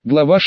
Глава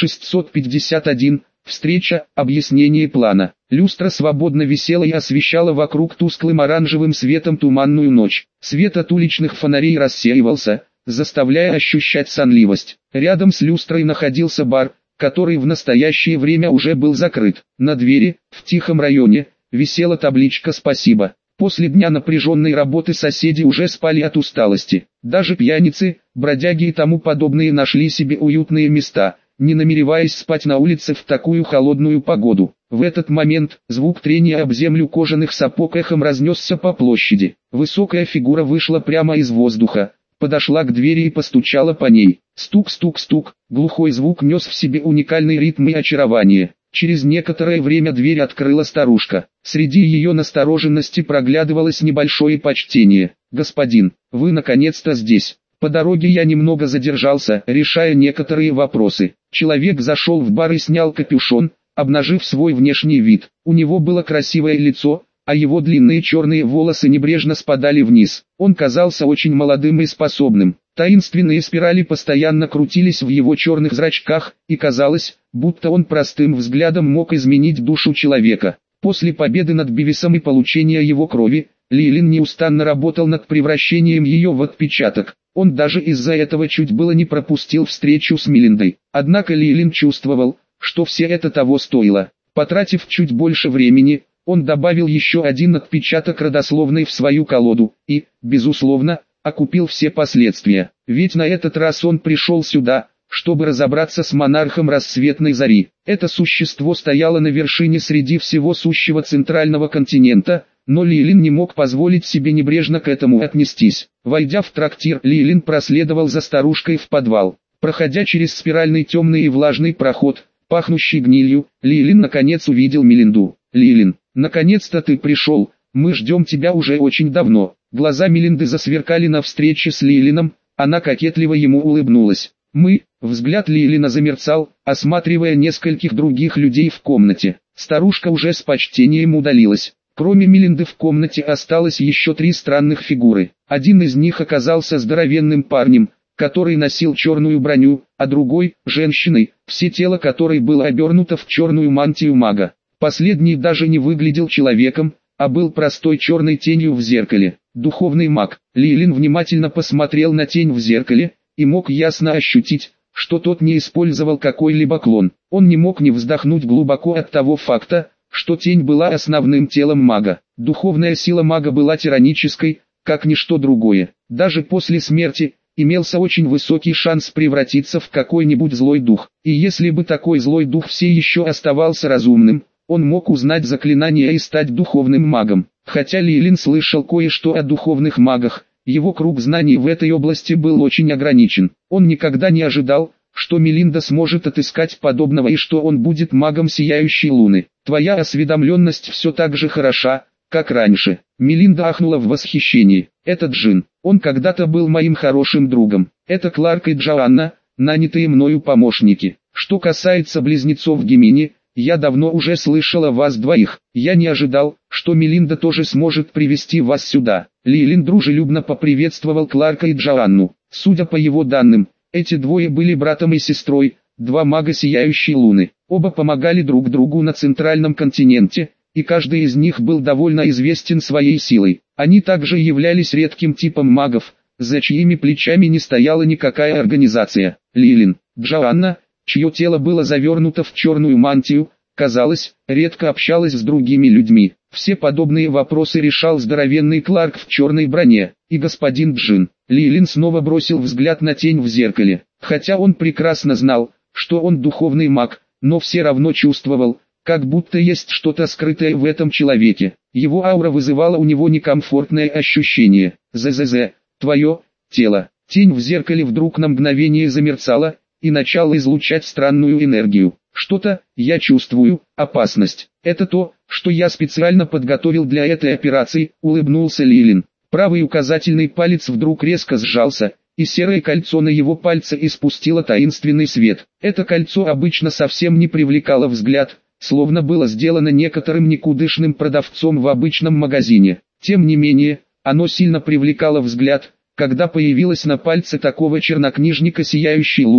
651. Встреча, объяснение плана. Люстра свободно висела и освещала вокруг тусклым оранжевым светом туманную ночь. Свет от уличных фонарей рассеивался, заставляя ощущать сонливость. Рядом с люстрой находился бар, который в настоящее время уже был закрыт. На двери, в тихом районе, висела табличка «Спасибо». После дня напряженной работы соседи уже спали от усталости. Даже пьяницы, бродяги и тому подобные нашли себе уютные места, не намереваясь спать на улице в такую холодную погоду. В этот момент звук трения об землю кожаных сапог эхом разнесся по площади. Высокая фигура вышла прямо из воздуха, подошла к двери и постучала по ней. Стук-стук-стук, глухой звук нес в себе уникальный ритм и очарование. Через некоторое время дверь открыла старушка. Среди ее настороженности проглядывалось небольшое почтение. «Господин, вы наконец-то здесь. По дороге я немного задержался, решая некоторые вопросы». Человек зашел в бар и снял капюшон, обнажив свой внешний вид. У него было красивое лицо, а его длинные черные волосы небрежно спадали вниз. Он казался очень молодым и способным. Таинственные спирали постоянно крутились в его черных зрачках, и казалось, будто он простым взглядом мог изменить душу человека. После победы над Бивисом и получения его крови, Лилин неустанно работал над превращением ее в отпечаток. Он даже из-за этого чуть было не пропустил встречу с Мелиндой. Однако Лилин чувствовал, что все это того стоило. Потратив чуть больше времени, он добавил еще один отпечаток родословной в свою колоду и, безусловно, окупил все последствия. Ведь на этот раз он пришел сюда, чтобы разобраться с монархом рассветной зари. Это существо стояло на вершине среди всего сущего центрального континента, но Лилин не мог позволить себе небрежно к этому отнестись. Войдя в трактир, Лилин проследовал за старушкой в подвал. Проходя через спиральный темный и влажный проход, пахнущий гнилью, Лилин наконец увидел Мелинду. «Лилин, наконец-то ты пришел, мы ждем тебя уже очень давно». Глаза Мелинды засверкали на встрече с Лилином, она кокетливо ему улыбнулась. Взгляд Лилина замерцал, осматривая нескольких других людей в комнате. Старушка уже с почтением удалилась. Кроме Мелинды в комнате осталось еще 3 странных фигуры. Один из них оказался здоровенным парнем, который носил черную броню, а другой – женщиной, все тело которой было обернуто в черную мантию мага. Последний даже не выглядел человеком, а был простой черной тенью в зеркале. Духовный маг. Лилин внимательно посмотрел на тень в зеркале и мог ясно ощутить, что тот не использовал какой-либо клон. Он не мог не вздохнуть глубоко от того факта, что тень была основным телом мага. Духовная сила мага была тиранической, как ничто другое. Даже после смерти имелся очень высокий шанс превратиться в какой-нибудь злой дух. И если бы такой злой дух все еще оставался разумным, он мог узнать заклинания и стать духовным магом. Хотя Лилин слышал кое-что о духовных магах, его круг знаний в этой области был очень ограничен. Он никогда не ожидал, что Мелинда сможет отыскать подобного и что он будет магом сияющей луны. «Твоя осведомленность все так же хороша, как раньше». Мелинда ахнула в восхищении. «Этот Джин, он когда-то был моим хорошим другом. Это Кларк и Джоанна, нанятые мною помощники. Что касается близнецов Гемини, я давно уже слышал о вас двоих. Я не ожидал, что Мелинда тоже сможет привести вас сюда». Лилин дружелюбно поприветствовал Кларка и Джоанну. Судя по его данным, эти двое были братом и сестрой, 2 мага сияющей луны. Оба помогали друг другу на центральном континенте, и каждый из них был довольно известен своей силой. Они также являлись редким типом магов, за чьими плечами не стояла никакая организация. Лилин, Джоанна, чье тело было завернуто в черную мантию, казалось, редко общалась с другими людьми. Все подобные вопросы решал здоровенный Кларк в черной броне, и господин Джин. Лилин снова бросил взгляд на тень в зеркале. Хотя он прекрасно знал, что он духовный маг, но все равно чувствовал, как будто есть что-то скрытое в этом человеке. Его аура вызывала у него некомфортное ощущение. «ЗЗЗ, твое тело». Тень в зеркале вдруг на мгновение замерцала и начала излучать странную энергию. «Что-то, я чувствую, опасность. Это то, что я специально подготовил для этой операции», — улыбнулся Лилин. Правый указательный палец вдруг резко сжался, и серое кольцо на его пальце испустило таинственный свет. Это кольцо обычно совсем не привлекало взгляд, словно было сделано некоторым никудышным продавцом в обычном магазине. Тем не менее, оно сильно привлекало взгляд, когда появилось на пальце такого чернокнижника сияющей луны,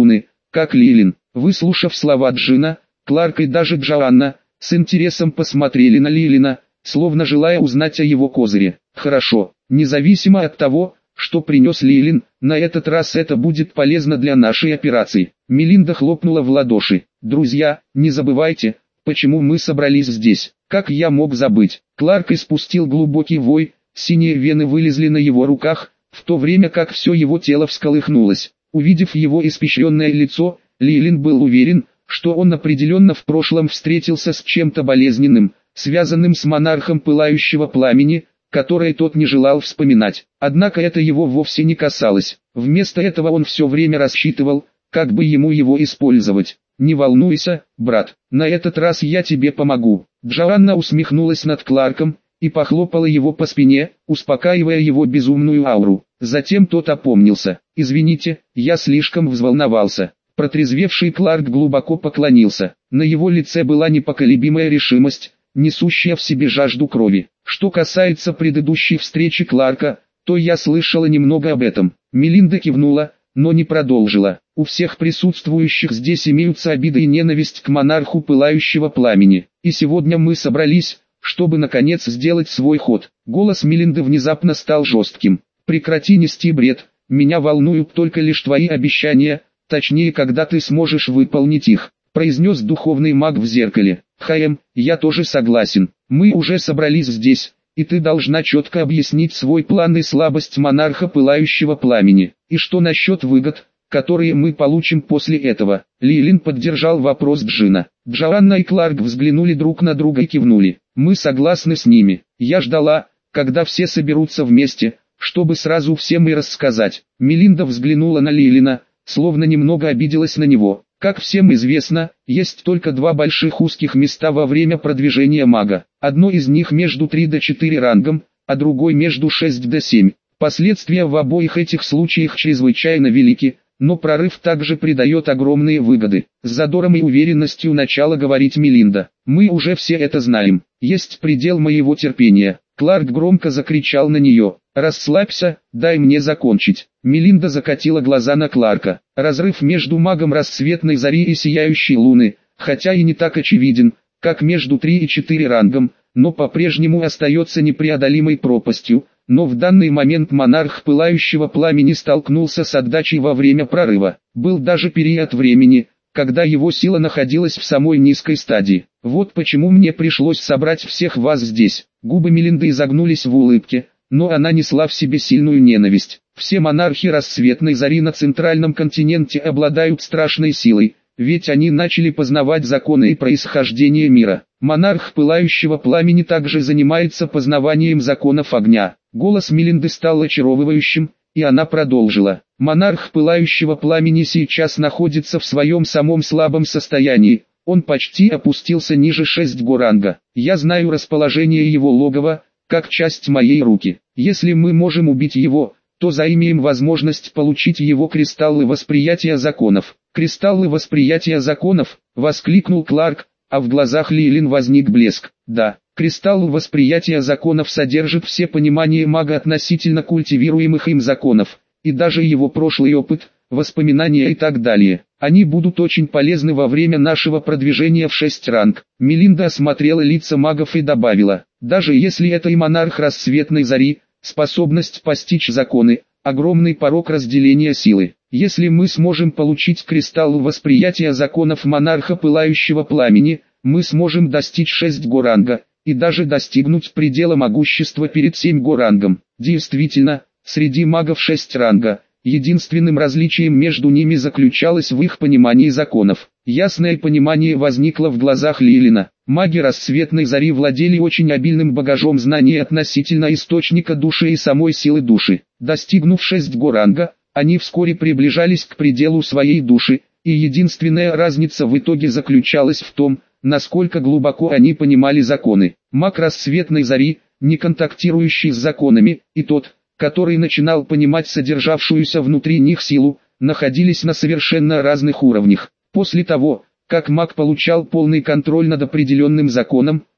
как Лилин. Выслушав слова Джина, Кларк и даже Джоанна, с интересом посмотрели на Лилина, словно желая узнать о его козыре. Хорошо, независимо от того, что принес Лилин, на этот раз это будет полезно для нашей операции. Мелинда хлопнула в ладоши. Друзья, не забывайте, почему мы собрались здесь. Как я мог забыть? Кларк испустил глубокий вой, синие вены вылезли на его руках, в то время как все его тело всколыхнулось. Увидев его испещренное лицо, Лилин был уверен, что он определенно в прошлом встретился с чем-то болезненным, связанным с монархом пылающего пламени, которое тот не желал вспоминать. Однако это его вовсе не касалось. Вместо этого он все время рассчитывал, как бы ему его использовать. «Не волнуйся, брат, на этот раз я тебе помогу». Джоанна усмехнулась над Кларком и похлопала его по спине, успокаивая его безумную ауру. Затем тот опомнился. «Извините, я слишком взволновался». Протрезвевший Кларк глубоко поклонился. На его лице была непоколебимая решимость, несущая в себе жажду крови. Что касается предыдущей встречи Кларка, то я слышала немного об этом. Мелинда кивнула, но не продолжила. У всех присутствующих здесь имеются обида и ненависть к монарху пылающего пламени. И сегодня мы собрались, чтобы наконец сделать свой ход. Голос Мелинды внезапно стал жестким. Прекрати нести бред, меня волнуют только лишь твои обещания, точнее когда ты сможешь выполнить их, произнес духовный маг в зеркале. Хаем, я тоже согласен, мы уже собрались здесь, и ты должна четко объяснить свой план и слабость монарха пылающего пламени. И что насчет выгод, которые мы получим после этого? Лилин поддержал вопрос Джина. Джоанна и Кларк взглянули друг на друга и кивнули. Мы согласны с ними. Я ждала, когда все соберутся вместе, чтобы сразу всем и рассказать. Мелинда взглянула на Лилина, словно немного обиделась на него. Как всем известно, есть только два больших узких места во время продвижения мага. Одно из них между 3 до 4 рангом, а другой между 6 до 7. Последствия в обоих этих случаях чрезвычайно велики, но прорыв также придает огромные выгоды. С задором и уверенностью начала говорить Мелинда. Мы уже все это знаем. Есть предел моего терпения. Кларк громко закричал на нее. «Расслабься, дай мне закончить». Мелинда закатила глаза на Кларка. Разрыв между магом рассветной зари и сияющей луны, хотя и не так очевиден, как между 3 и 4 рангом, но по-прежнему остается непреодолимой пропастью. Но в данный момент монарх пылающего пламени столкнулся с отдачей во время прорыва. Был даже период времени, когда его сила находилась в самой низкой стадии. Вот почему мне пришлось собрать всех вас здесь. Губы Мелинды изогнулись в улыбке, но она несла в себе сильную ненависть. Все монархи рассветной зари на центральном континенте обладают страшной силой, ведь они начали познавать законы и происхождение мира. Монарх пылающего пламени также занимается познаванием законов огня. Голос Мелинды стал очаровывающим, и она продолжила. Монарх пылающего пламени сейчас находится в своем самом слабом состоянии. Он почти опустился ниже 6 ранга. Я знаю расположение его логова, как часть моей руки. Если мы можем убить его, то заимеем возможность получить его кристаллы восприятия законов. «Кристаллы восприятия законов!» — воскликнул Кларк, а в глазах Лилин возник блеск. Да, кристалл восприятия законов содержит все понимания мага относительно культивируемых им законов, и даже его прошлый опыт, воспоминания и так далее. Они будут очень полезны во время нашего продвижения в 6 ранг. Мелинда осмотрела лица магов и добавила, даже если это и монарх рассветной зари, способность постичь законы, огромный порог разделения силы. Если мы сможем получить кристалл восприятия законов монарха пылающего пламени, мы сможем достичь 6 ранга, и даже достигнуть предела могущества перед 7 рангом. Действительно, среди магов 6 ранга, единственным различием между ними заключалось в их понимании законов. Ясное понимание возникло в глазах Лилина. Маги рассветной зари владели очень обильным багажом знаний относительно источника души и самой силы души. Достигнув 6 ранга, они вскоре приближались к пределу своей души, и единственная разница в итоге заключалась в том, насколько глубоко они понимали законы. Маг рассветной зари, не контактирующий с законами, и тот, который начинал понимать содержавшуюся внутри них силу, находились на совершенно разных уровнях. После того, как маг получал полный контроль над определенным законом,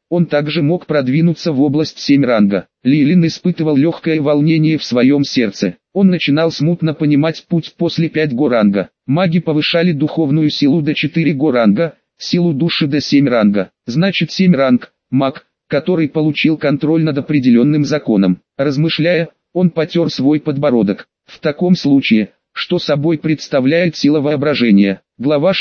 он также мог продвинуться в область 7 ранга. Лилин испытывал легкое волнение в своем сердце. Он начинал смутно понимать путь после 5 го-ранга. Маги повышали духовную силу до 4 го-ранга, силу души до 7 ранга. Значит 7 ранг, маг, который получил контроль над определенным законом. Размышляя, он потер свой подбородок. В таком случае, что собой представляет сила воображения? Глава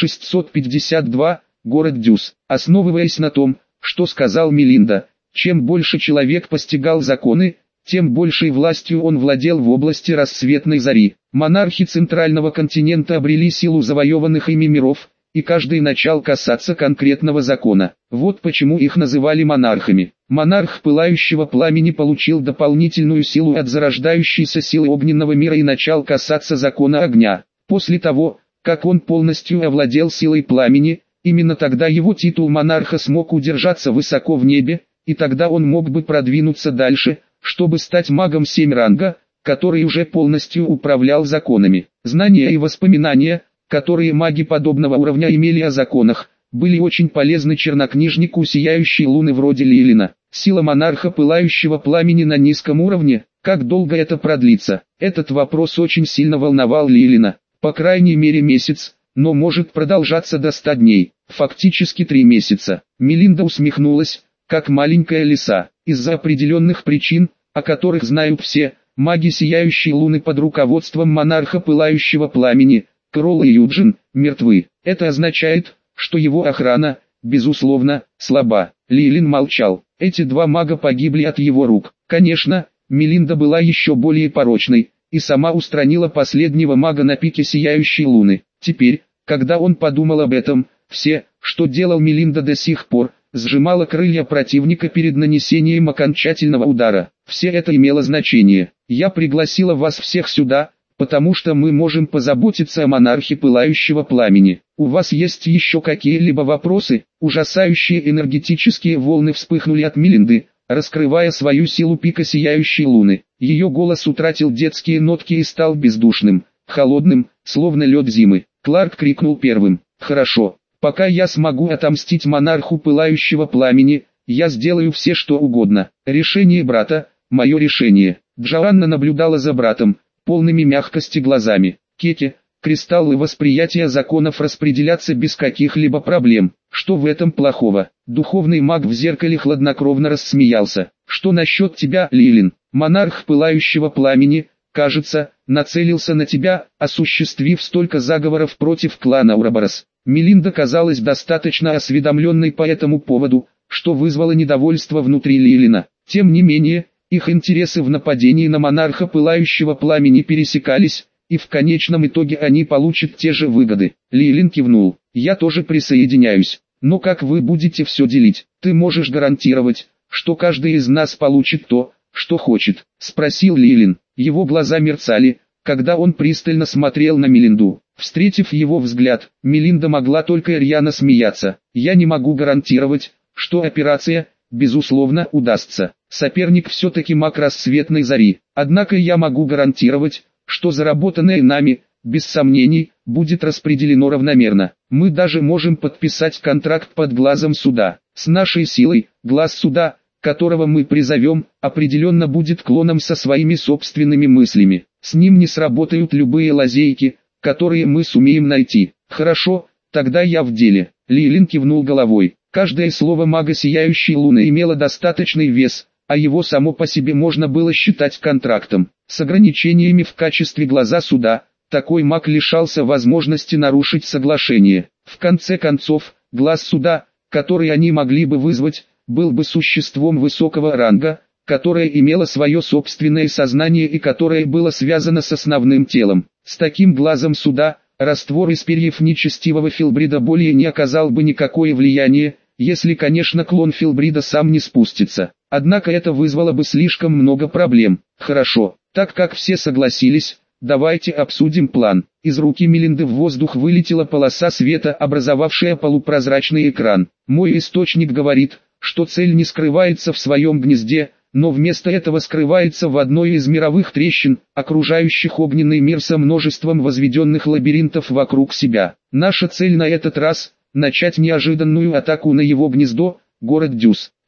652, город Дюс. Основываясь на том, что сказал Мелинда, чем больше человек постигал законы, тем большей властью он владел в области рассветной зари. Монархи Центрального континента обрели силу завоеванных ими миров, и каждый начал касаться конкретного закона. Вот почему их называли монархами. Монарх Пылающего Пламени получил дополнительную силу от зарождающейся силы огненного мира и начал касаться закона огня. После того, как он полностью овладел силой пламени, именно тогда его титул монарха смог удержаться высоко в небе, и тогда он мог бы продвинуться дальше, чтобы стать магом 7 ранга, который уже полностью управлял законами. Знания и воспоминания, которые маги подобного уровня имели о законах, были очень полезны чернокнижнику Сияющей Луны вроде Лилина. Сила монарха Пылающего Пламени на низком уровне, как долго это продлится? Этот вопрос очень сильно волновал Лилина. По крайней мере месяц, но может продолжаться до 100 дней, фактически 3 месяца. Мелинда усмехнулась, как маленькая лиса. Из-за определенных причин, о которых знают все, маги Сияющей Луны под руководством монарха Пылающего Пламени, Кролл и Юджин, мертвы. Это означает, что его охрана, безусловно, слаба. Лилин молчал. Эти 2 мага погибли от его рук. Конечно, Мелинда была еще более порочной, и сама устранила последнего мага на пике Сияющей Луны. Теперь, когда он подумал об этом, все, что делал Мелинда до сих пор, сжимало крылья противника перед нанесением окончательного удара. Все это имело значение. Я пригласила вас всех сюда, потому что мы можем позаботиться о монархе Пылающего Пламени. У вас есть еще какие-либо вопросы? Ужасающие энергетические волны вспыхнули от Мелинды, раскрывая свою силу пика Сияющей Луны. Ее голос утратил детские нотки и стал бездушным, холодным, словно лед зимы. Кларк крикнул первым. «Хорошо, пока я смогу отомстить монарху Пылающего Пламени, я сделаю все что угодно. Решение брата, мое решение». Джоанна наблюдала за братом, полными мягкости глазами. Кеки, кристаллы восприятия законов распределятся без каких-либо проблем. Что в этом плохого? Духовный маг в зеркале хладнокровно рассмеялся. Что насчет тебя, Лилин? Монарх Пылающего Пламени, кажется, нацелился на тебя, осуществив столько заговоров против клана Ураборос. Мелинда казалась достаточно осведомленной по этому поводу, что вызвало недовольство внутри Лилина. Тем не менее, их интересы в нападении на монарха Пылающего Пламени пересекались, и в конечном итоге они получат те же выгоды. Лилин кивнул. «Я тоже присоединяюсь. Но как вы будете все делить? Ты можешь гарантировать, что каждый из нас получит то, что хочет?» — спросил Лилин. Его глаза мерцали, когда он пристально смотрел на Мелинду. Встретив его взгляд, Мелинда могла только рьяно смеяться. «Я не могу гарантировать, что операция, безусловно, удастся. Соперник все-таки маг рассветной зари. Однако я могу гарантировать, что заработанное нами, без сомнений, будет распределено равномерно. Мы даже можем подписать контракт под глазом суда. С нашей силой, глаз суда, которого мы призовем, определенно будет клоном со своими собственными мыслями. С ним не сработают любые лазейки, которые мы сумеем найти. Хорошо, тогда я в деле». Лилин кивнул головой. Каждое слово мага Сияющей Луны имело достаточный вес, а его само по себе можно было считать контрактом. С ограничениями в качестве глаза суда, такой маг лишался возможности нарушить соглашение. В конце концов, глаз суда, который они могли бы вызвать, был бы существом высокого ранга, которое имело свое собственное сознание и которое было связано с основным телом. С таким глазом суда, раствор из перьев нечестивого Филбрида более не оказал бы никакое влияние, если, конечно, клон Филбрида сам не спустится. Однако это вызвало бы слишком много проблем. Хорошо, так как все согласились, давайте обсудим план. Из руки Мелинды в воздух вылетела полоса света, образовавшая полупрозрачный экран. Мой источник говорит, что цель не скрывается в своем гнезде, но вместо этого скрывается в одной из мировых трещин, окружающих огненный мир со множеством возведенных лабиринтов вокруг себя. Наша цель на этот раз – начать неожиданную атаку на его гнездо, город Дюс.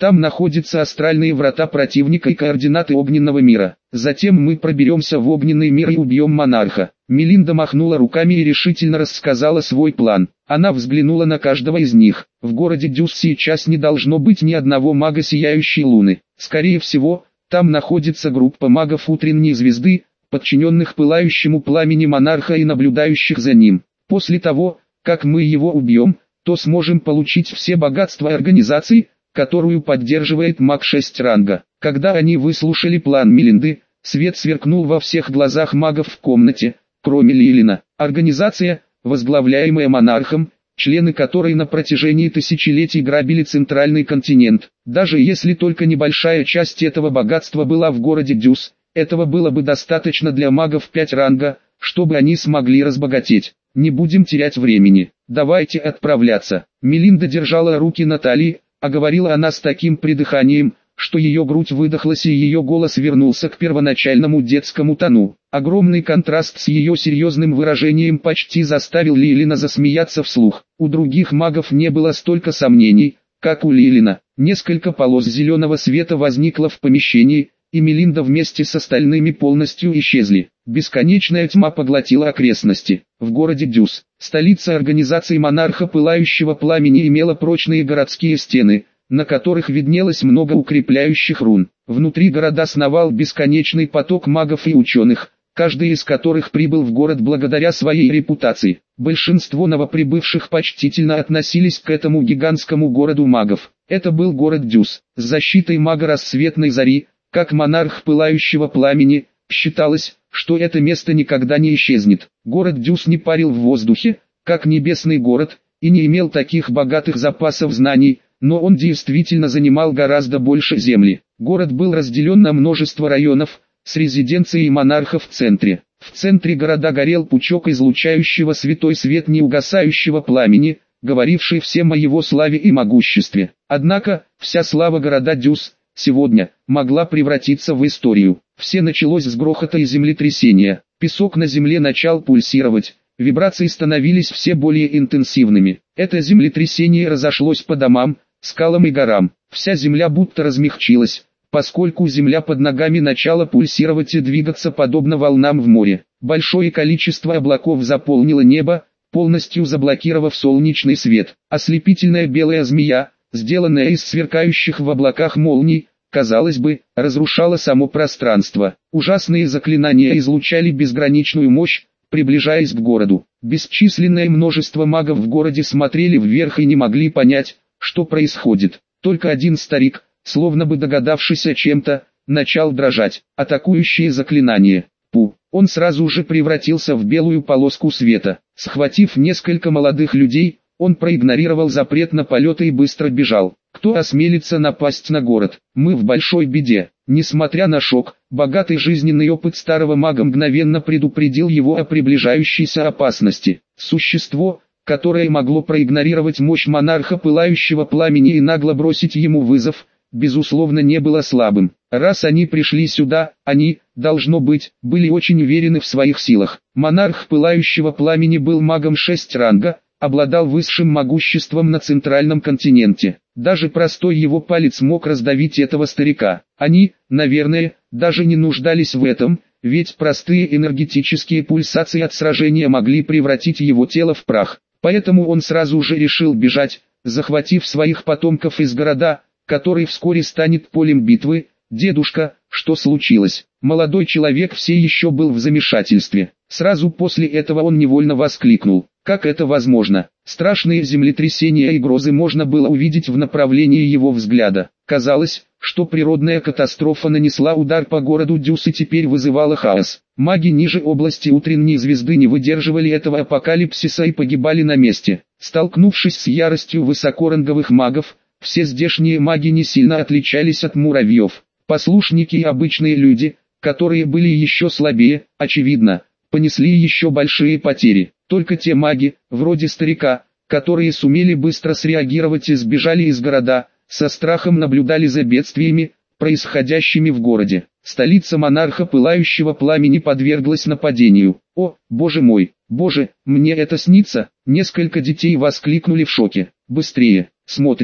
Там находятся астральные врата противника и координаты огненного мира. Затем мы проберемся в огненный мир и убьем монарха». Мелинда махнула руками и решительно рассказала свой план. Она взглянула на каждого из них. В городе Дюс сейчас не должно быть ни одного мага Сияющей Луны. Скорее всего, там находится группа магов Утренней Звезды, подчиненных пылающему пламени монарха и наблюдающих за ним. После того, как мы его убьем, то сможем получить все богатства организации, которую поддерживает маг 6 ранга. Когда они выслушали план Мелинды, свет сверкнул во всех глазах магов в комнате, кроме Лилина. Организация, возглавляемая монархом, члены которой на протяжении тысячелетий грабили центральный континент. Даже если только небольшая часть этого богатства была в городе Дюс, этого было бы достаточно для магов 5 ранга, чтобы они смогли разбогатеть. Не будем терять времени, давайте отправляться. Мелинда держала руки на талии, а говорила она с таким придыханием, что ее грудь выдохлась и ее голос вернулся к первоначальному детскому тону. Огромный контраст с ее серьезным выражением почти заставил Лилина засмеяться вслух. У других магов не было столько сомнений, как у Лилина. Несколько полос зеленого света возникло в помещении, и Мелинда вместе с остальными полностью исчезли. Бесконечная тьма поглотила окрестности. В городе Дюс, столица организации монарха Пылающего Пламени, имела прочные городские стены, на которых виднелось много укрепляющих рун. Внутри города сновал бесконечный поток магов и ученых, каждый из которых прибыл в город благодаря своей репутации. Большинство новоприбывших почтительно относились к этому гигантскому городу магов. Это был город Дюс. С защитой мага рассветной зари, как монарх Пылающего Пламени, считалось, что это место никогда не исчезнет. Город Дюс не парил в воздухе, как небесный город, и не имел таких богатых запасов знаний, но он действительно занимал гораздо больше земли. Город был разделен на множество районов, с резиденцией монарха в центре. В центре города горел пучок излучающего святой свет неугасающего пламени, говоривший всем о его славе и могуществе. Однако, вся слава города Дюс сегодня могла превратиться в историю. Все началось с грохота и землетрясения. Песок на земле начал пульсировать, вибрации становились все более интенсивными. Это землетрясение разошлось по домам, скалам и горам. Вся земля будто размягчилась, поскольку земля под ногами начала пульсировать и двигаться подобно волнам в море. Большое количество облаков заполнило небо, полностью заблокировав солнечный свет. Ослепительная белая змея, сделанная из сверкающих в облаках молний, казалось бы, разрушала само пространство. Ужасные заклинания излучали безграничную мощь, приближаясь к городу. Бесчисленное множество магов в городе смотрели вверх и не могли понять, что происходит. Только один старик, словно бы догадавшись о чем-то, начал дрожать. Атакующие заклинания. Пу! Он сразу же превратился в белую полоску света. Схватив несколько молодых людей, он проигнорировал запрет на полеты и быстро бежал. Кто осмелится напасть на город? Мы в большой беде. Несмотря на шок, богатый жизненный опыт старого мага мгновенно предупредил его о приближающейся опасности. Существо, которое могло проигнорировать мощь монарха Пылающего Пламени и нагло бросить ему вызов, безусловно не было слабым. Раз они пришли сюда, они, должно быть, были очень уверены в своих силах. Монарх Пылающего Пламени был магом 6 ранга, обладал высшим могуществом на центральном континенте. Даже простой его палец мог раздавить этого старика. Они, наверное, даже не нуждались в этом, ведь простые энергетические пульсации от сражения могли превратить его тело в прах. Поэтому он сразу же решил бежать, захватив своих потомков из города, который вскоре станет полем битвы. «Дедушка, что случилось?» Молодой человек все еще был в замешательстве. Сразу после этого он невольно воскликнул: «Как это возможно?» Страшные землетрясения и грозы можно было увидеть в направлении его взгляда. Казалось, что природная катастрофа нанесла удар по городу Дюс и теперь вызывала хаос. Маги ниже области Утренней Звезды не выдерживали этого апокалипсиса и погибали на месте. Столкнувшись с яростью высокоранговых магов, все здешние маги не сильно отличались от муравьев. Послушники и обычные люди, которые были еще слабее, очевидно, понесли еще большие потери. Только те маги, вроде старика, которые сумели быстро среагировать и сбежали из города, со страхом наблюдали за бедствиями, происходящими в городе. Столица монарха Пылающего Пламени подверглась нападению. «О, боже мой, боже, мне это снится!» Несколько детей воскликнули в шоке. «Быстрее, смотрите,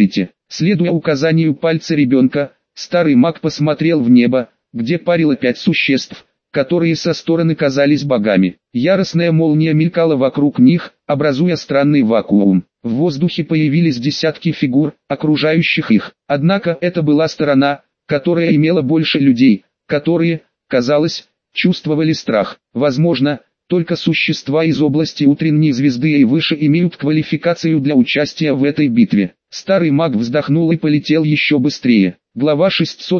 Следуя указанию пальца ребенка, старый маг посмотрел в небо, где парило 5 существ, которые со стороны казались богами. Яростная молния мелькала вокруг них, образуя странный вакуум. В воздухе появились десятки фигур, окружающих их. Однако это была сторона, которая имела больше людей, которые, казалось, чувствовали страх. Возможно, только существа из области утренней звезды и выше имеют квалификацию для участия в этой битве. Старый маг вздохнул и полетел еще быстрее. Глава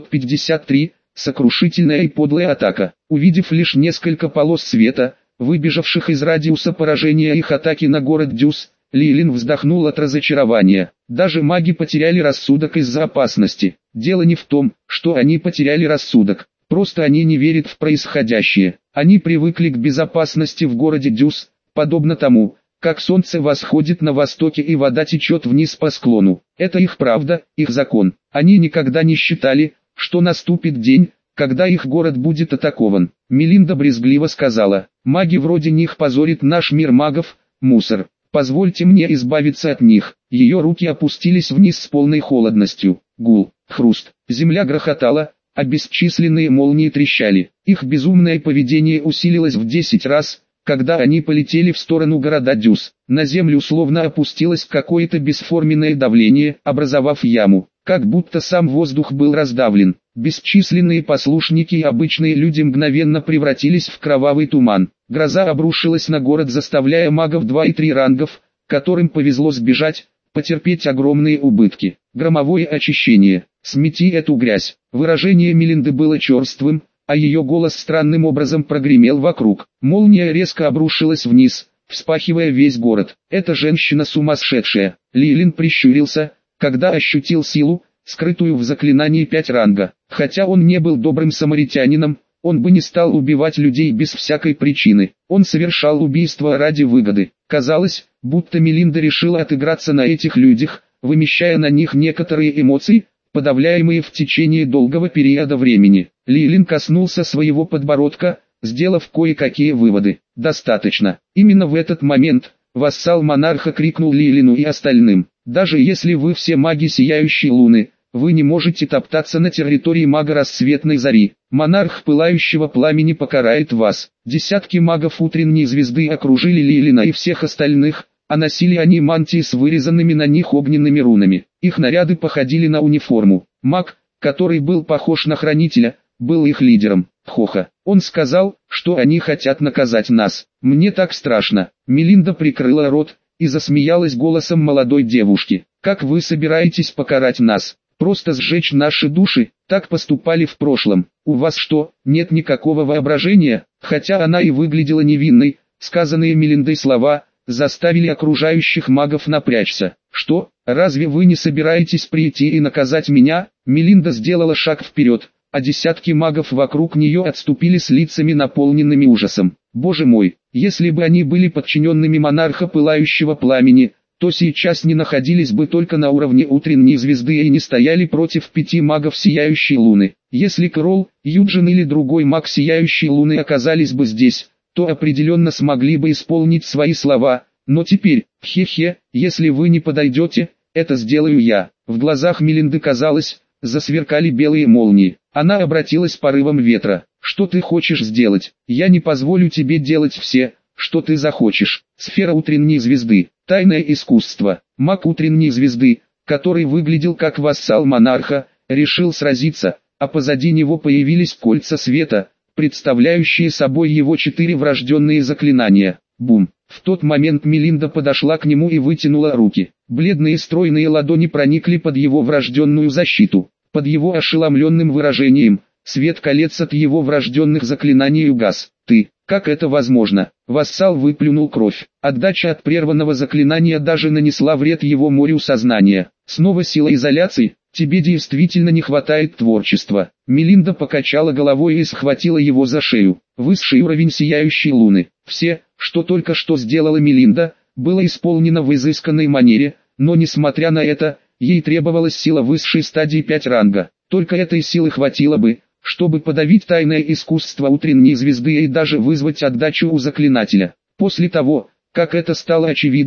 653. Сокрушительная и подлая атака. Увидев лишь несколько полос света, выбежавших из радиуса поражения их атаки на город Дюс, Лилин вздохнул от разочарования. Даже маги потеряли рассудок из-за опасности. Дело не в том, что они потеряли рассудок. Просто они не верят в происходящее. Они привыкли к безопасности в городе Дюс, подобно тому, как солнце восходит на востоке и вода течет вниз по склону. Это их правда, их закон. Они никогда не считали, что наступит день, когда их город будет атакован. Мелинда брезгливо сказала: «Маги вроде них позорят наш мир магов, мусор. Позвольте мне избавиться от них». Ее руки опустились вниз с полной холодностью. Гул, хруст, земля грохотала, а бесчисленные молнии трещали. Их безумное поведение усилилось в 10 раз, когда они полетели в сторону города Дюс. На землю словно опустилось какое-то бесформенное давление, образовав яму, как будто сам воздух был раздавлен. Бесчисленные послушники и обычные люди мгновенно превратились в кровавый туман. Гроза обрушилась на город, заставляя магов 2 и 3 рангов, которым повезло сбежать, потерпеть огромные убытки. Громовое очищение. «Смети эту грязь». Выражение Мелинды было черствым, а ее голос странным образом прогремел вокруг. Молния резко обрушилась вниз, вспахивая весь город. «Эта женщина сумасшедшая». Лилин прищурился, когда ощутил силу, скрытую в заклинании 5 ранга. Хотя он не был добрым самаритянином, он бы не стал убивать людей без всякой причины. Он совершал убийство ради выгоды. Казалось, будто Мелинда решила отыграться на этих людях, вымещая на них некоторые эмоции, подавляемые в течение долгого периода времени. Лилин коснулся своего подбородка, сделав кое-какие выводы. «Достаточно». Именно в этот момент вассал монарха крикнул Лилину и остальным: «Даже если вы все маги Сияющей Луны, вы не можете топтаться на территории мага Рассветной Зари. Монарх Пылающего Пламени покарает вас». Десятки магов Утренней Звезды окружили Лилина и всех остальных, а носили они мантии с вырезанными на них огненными рунами. Их наряды походили на униформу. Маг, который был похож на хранителя, был их лидером. Хоха. Он сказал, что они хотят наказать нас. «Мне так страшно». Мелинда прикрыла рот и засмеялась голосом молодой девушки. «Как вы собираетесь покарать нас? Просто сжечь наши души? Так поступали в прошлом. У вас что, нет никакого воображения?» Хотя она и выглядела невинной, сказанные Мелиндой слова заставили окружающих магов напрячься. «Что, разве вы не собираетесь прийти и наказать меня?» Мелинда сделала шаг вперед, а десятки магов вокруг нее отступили с лицами наполненными ужасом. «Боже мой, если бы они были подчиненными монарха Пылающего Пламени, то сейчас не находились бы только на уровне Утренней Звезды и не стояли против 5 магов Сияющей Луны. Если Кролл, Юджин или другой маг Сияющей Луны оказались бы здесь, то определенно смогли бы исполнить свои слова, но теперь, хе-хе, если вы не подойдете, это сделаю я». В глазах Мелинды, казалось, засверкали белые молнии. Она обратилась порывом ветра. «Что ты хочешь сделать? Я не позволю тебе делать все, что ты захочешь». Сфера Утренней Звезды. Тайное искусство. Маг Утренней Звезды, который выглядел как вассал монарха, решил сразиться, а позади него появились кольца света, представляющие собой его 4 врожденные заклинания. Бум! В тот момент Мелинда подошла к нему и вытянула руки. Бледные стройные ладони проникли под его врожденную защиту. Под его ошеломленным выражением, свет колец от его врожденных заклинаний угас. «Ты, как это возможно?» Вассал выплюнул кровь. Отдача от прерванного заклинания даже нанесла вред его морю сознания. Снова сила изоляции. «Тебе действительно не хватает творчества». Мелинда покачала головой и схватила его за шею. Высший уровень Сияющей Луны. Все, что только что сделала Мелинда, было исполнено в изысканной манере, но несмотря на это, ей требовалась сила высшей стадии 5 ранга. Только этой силы хватило бы, чтобы подавить тайное искусство Утренней Звезды и даже вызвать отдачу у заклинателя. После того, как это стало очевидным,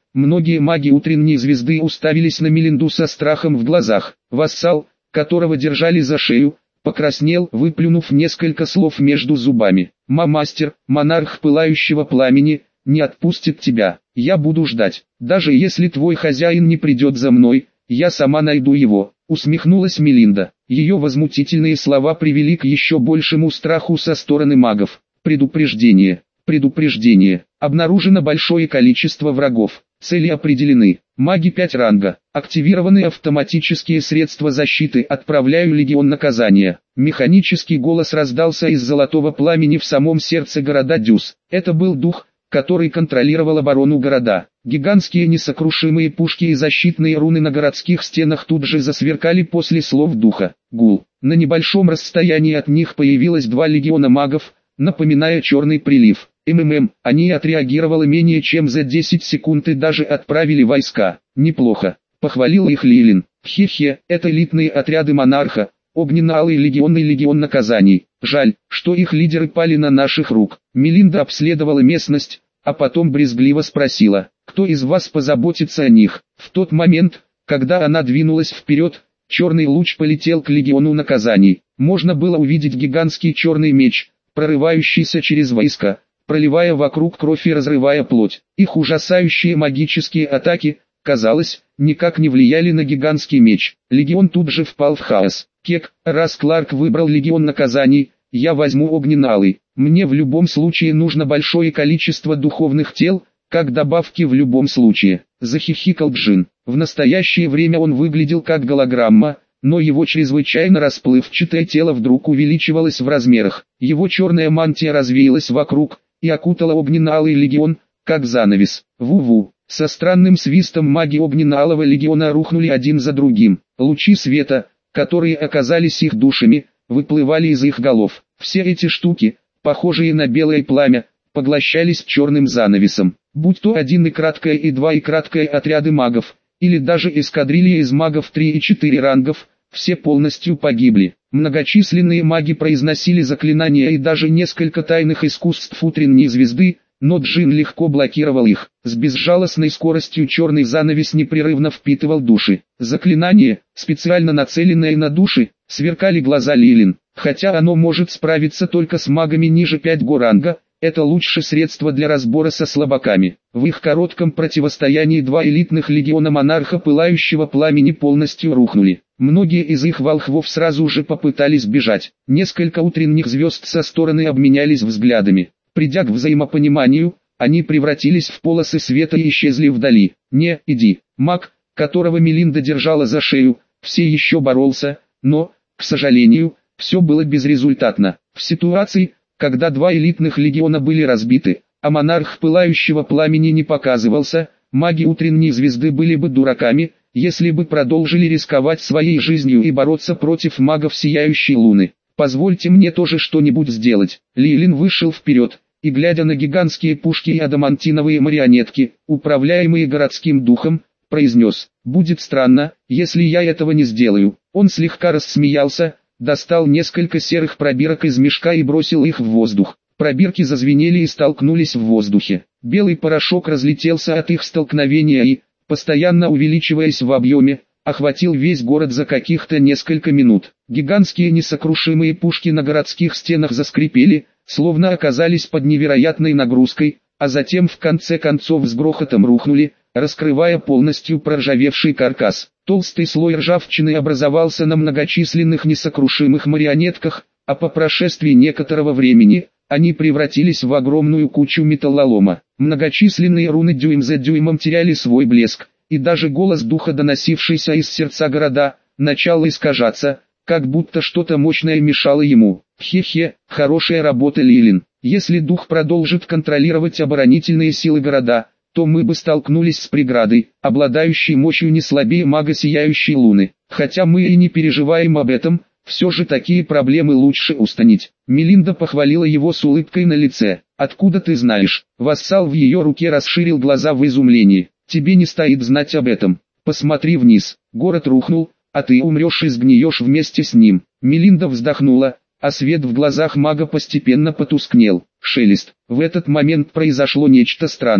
многие маги утренней звезды уставились на Мелинду со страхом в глазах. Вассал, которого держали за шею, покраснел, выплюнув несколько слов между зубами. «Мастер, монарх пылающего пламени, не отпустит тебя. Я буду ждать. Даже если твой хозяин не придет за мной, я сама найду его», — усмехнулась Мелинда. Ее возмутительные слова привели к еще большему страху со стороны магов. «Предупреждение! Предупреждение! Обнаружено большое количество врагов. Цели определены. Маги 5 ранга. Активированы автоматические средства защиты. Отправляю легион наказания». Механический голос раздался из золотого пламени в самом сердце города Дюс. Это был дух, который контролировал оборону города. Гигантские несокрушимые пушки и защитные руны на городских стенах тут же засверкали после слов духа. Гул. На небольшом расстоянии от них появилось 2 легиона магов, напоминая черный прилив. Они отреагировали менее чем за 10 секунд и даже отправили войска. Неплохо. Похвалил их Лилин. Хе-хе, это элитные отряды монарха, огненно-алый легион и легион наказаний. Жаль, что их лидеры пали на наших рук. Мелинда обследовала местность, а потом брезгливо спросила, кто из вас позаботится о них. В тот момент, когда она двинулась вперед, черный луч полетел к легиону наказаний. Можно было увидеть гигантский черный меч, прорывающийся через войска, проливая вокруг кровь и разрывая плоть. Их ужасающие магические атаки, казалось, никак не влияли на гигантский меч. Легион тут же впал в хаос. Раз Кларк выбрал легион наказаний, я возьму огненно-алый. Мне в любом случае нужно большое количество духовных тел, как добавки в любом случае. Захихикал Джин. В настоящее время он выглядел как голограмма, но его чрезвычайно расплывчатое тело вдруг увеличивалось в размерах. Его черная мантия развеялась вокруг и окутала огненно-алый легион, как занавес. Ву-ву. Со странным свистом маги огненно-алого легиона рухнули один за другим. Лучи света, которые оказались их душами, выплывали из их голов. Все эти штуки, похожие на белое пламя, поглощались черным занавесом. Будь то 1 и краткое и 2 и краткое отряды магов, или даже эскадрилья из магов 3 и 4 рангов, все полностью погибли. Многочисленные маги произносили заклинания и даже несколько тайных искусств утренней звезды, но Джин легко блокировал их. С безжалостной скоростью черный занавес непрерывно впитывал души. Заклинание, специально нацеленное на души, сверкали глаза Лилин. Хотя оно может справиться только с магами ниже 5 ранга, это лучшее средство для разбора со слабаками. В их коротком противостоянии 2 элитных легиона монарха пылающего пламени полностью рухнули. Многие из их волхвов сразу же попытались бежать. Несколько утренних звезд со стороны обменялись взглядами. Придя к взаимопониманию, они превратились в полосы света и исчезли вдали. «Не, иди». Маг, которого Мелинда держала за шею, все еще боролся, но, к сожалению, все было безрезультатно. В ситуации, когда 2 элитных легиона были разбиты, а монарх пылающего пламени не показывался, маги утренней звезды были бы дураками, если бы продолжили рисковать своей жизнью и бороться против магов сияющей луны. «Позвольте мне тоже что-нибудь сделать». Лилин вышел вперед, и глядя на гигантские пушки и адамантиновые марионетки, управляемые городским духом, произнес: «Будет странно, если я этого не сделаю». Он слегка рассмеялся, достал несколько серых пробирок из мешка и бросил их в воздух. Пробирки зазвенели и столкнулись в воздухе. Белый порошок разлетелся от их столкновения и, постоянно увеличиваясь в объеме, охватил весь город за каких-то несколько минут. Гигантские несокрушимые пушки на городских стенах заскрипели, словно оказались под невероятной нагрузкой, а затем в конце концов с грохотом рухнули, раскрывая полностью проржавевший каркас. Толстый слой ржавчины образовался на многочисленных несокрушимых марионетках, а по прошествии некоторого времени, они превратились в огромную кучу металлолома. Многочисленные руны дюйм за дюймом теряли свой блеск, и даже голос духа, доносившийся из сердца города, начал искажаться, как будто что-то мощное мешало ему. Хе-хе, хорошая работа, Лилин. Если дух продолжит контролировать оборонительные силы города, то мы бы столкнулись с преградой, обладающей мощью не слабее мага сияющей луны. Хотя мы и не переживаем об этом, все же такие проблемы лучше устранить. Мелинда похвалила его с улыбкой на лице. «Откуда ты знаешь?» Вассал в ее руке расширил глаза в изумлении. «Тебе не стоит знать об этом. Посмотри вниз. Город рухнул, а ты умрешь и сгниешь вместе с ним». Мелинда вздохнула, а свет в глазах мага постепенно потускнел. Шелест. В этот момент произошло нечто странное.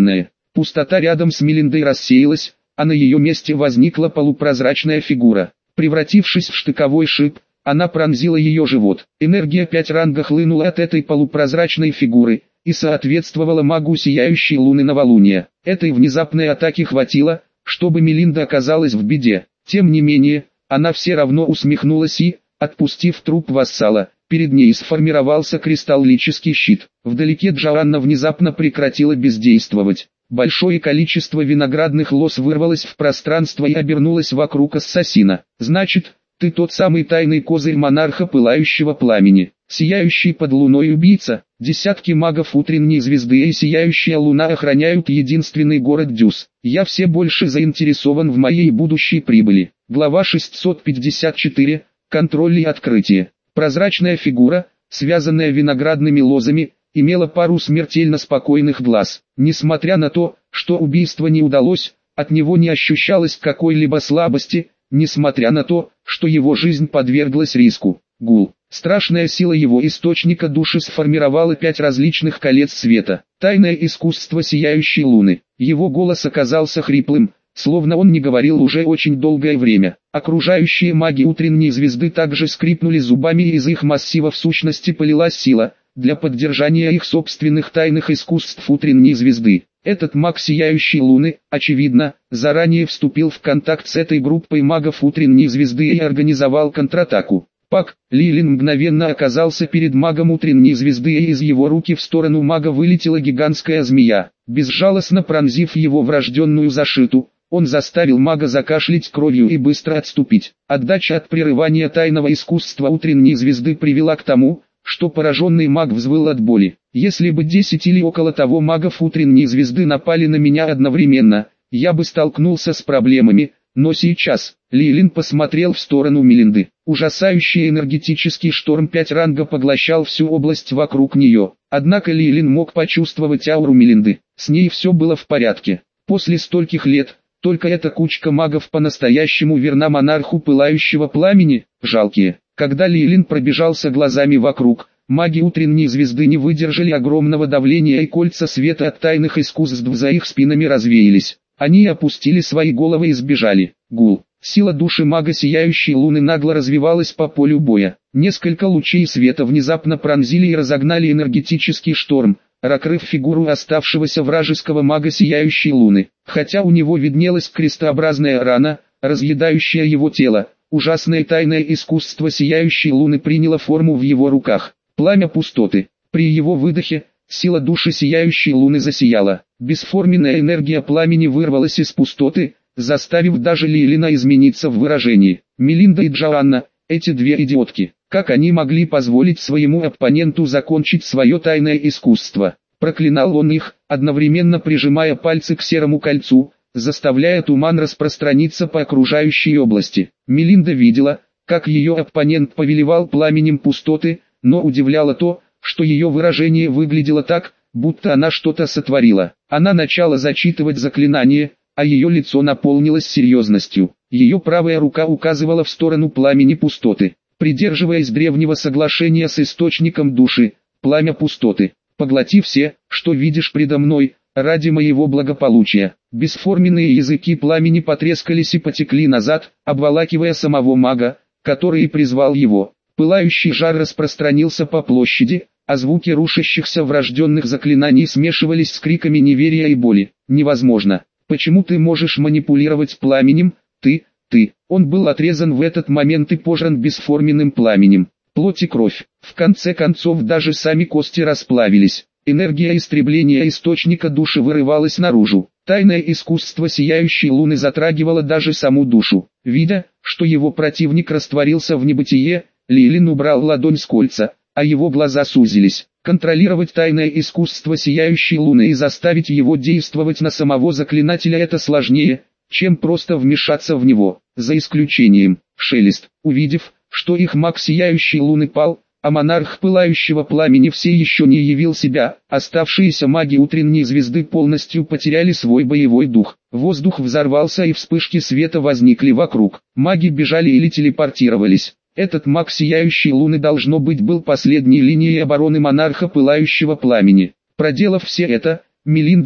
Пустота рядом с Мелиндой рассеялась, а на ее месте возникла полупрозрачная фигура. Превратившись в штыковой шип, она пронзила ее живот. Энергия 5 ранга хлынула от этой полупрозрачной фигуры и соответствовала магу сияющей луны новолуния. Этой внезапной атаки хватило, чтобы Мелинда оказалась в беде. Тем не менее, она все равно усмехнулась и, отпустив труп вассала, перед ней сформировался кристаллический щит. Вдалеке Джоанна внезапно прекратила бездействовать. Большое количество виноградных лоз вырвалось в пространство и обернулось вокруг ассасина. «Значит, ты тот самый тайный козырь монарха пылающего пламени, сияющий под луной убийца». Десятки магов утренней звезды и сияющая луна охраняют единственный город Дюс. Я все больше заинтересован в моей будущей прибыли. Глава 654. Контроль и открытие. Прозрачная фигура, связанная виноградными лозами, имела пару смертельно спокойных глаз. Несмотря на то, что убийство не удалось, от него не ощущалось какой-либо слабости, несмотря на то, что его жизнь подверглась риску. Гул. Страшная сила его источника души сформировала 5 различных колец света. Тайное искусство сияющей луны. Его голос оказался хриплым, словно он не говорил уже очень долгое время. Окружающие маги утренней звезды также скрипнули зубами, и из их массива в сущности полилась сила, для поддержания их собственных тайных искусств утренней звезды. Этот маг сияющей луны, очевидно, заранее вступил в контакт с этой группой магов утренней звезды и организовал контратаку. Пак Лилин мгновенно оказался перед магом утренней звезды, и из его руки в сторону мага вылетела гигантская змея. Безжалостно пронзив его врожденную зашиту, он заставил мага закашлять кровью и быстро отступить. Отдача от прерывания тайного искусства утренней звезды привела к тому, что пораженный маг взвыл от боли. Если бы 10 или около того магов утренней звезды напали на меня одновременно, я бы столкнулся с проблемами. Но сейчас, Лилин посмотрел в сторону Мелинды. Ужасающий энергетический шторм 5 ранга поглощал всю область вокруг нее. Однако Лилин мог почувствовать ауру Мелинды. С ней все было в порядке. После стольких лет, только эта кучка магов по-настоящему верна монарху пылающего пламени. Жалкие. Когда Лилин пробежался глазами вокруг, маги утренней звезды не выдержали огромного давления, и кольца света от тайных искусств за их спинами развеялись. Они опустили свои головы и сбежали. Гул. Сила души мага сияющей луны нагло развивалась по полю боя. Несколько лучей света внезапно пронзили и разогнали энергетический шторм, раскрыв фигуру оставшегося вражеского мага сияющей луны. Хотя у него виднелась крестообразная рана, разъедающая его тело, ужасное тайное искусство сияющей луны приняло форму в его руках. Пламя пустоты. При его выдохе, сила души сияющей луны засияла. Бесформенная энергия пламени вырвалась из пустоты, заставив даже Лилина измениться в выражении. Мелинда и Джоанна, эти две идиотки, как они могли позволить своему оппоненту закончить свое тайное искусство? Проклинал он их, одновременно прижимая пальцы к серому кольцу, заставляя туман распространиться по окружающей области. Мелинда видела, как ее оппонент повелевал пламенем пустоты, но удивляло то, что ее выражение выглядело так, будто она что-то сотворила. Она начала зачитывать заклинание, а ее лицо наполнилось серьезностью. Ее правая рука указывала в сторону пламени пустоты. Придерживаясь древнего соглашения с источником души, пламя пустоты, поглоти все, что видишь предо мной, ради моего благополучия. Бесформенные языки пламени потрескались и потекли назад, обволакивая самого мага, который и призвал его. Пылающий жар распространился по площади, а звуки рушащихся врожденных заклинаний смешивались с криками неверия и боли. «Невозможно! Почему ты можешь манипулировать пламенем? Ты!» Он был отрезан в этот момент и пожран бесформенным пламенем. Плоть и кровь. В конце концов даже сами кости расплавились. Энергия истребления источника души вырывалась наружу. Тайное искусство сияющей луны затрагивало даже саму душу. Видя, что его противник растворился в небытие, Лилин убрал ладонь с кольца, а его глаза сузились. Контролировать тайное искусство сияющей луны и заставить его действовать на самого заклинателя — это сложнее, чем просто вмешаться в него. За исключением, Шелест, увидев, что их маг сияющей луны пал, а монарх пылающего пламени все еще не явил себя, оставшиеся маги утренней звезды полностью потеряли свой боевой дух. Воздух взорвался и вспышки света возникли вокруг. Маги бежали или телепортировались. Этот маг сияющей луны должно быть был последней линией обороны монарха пылающего пламени. Проделав все это, Мелинда,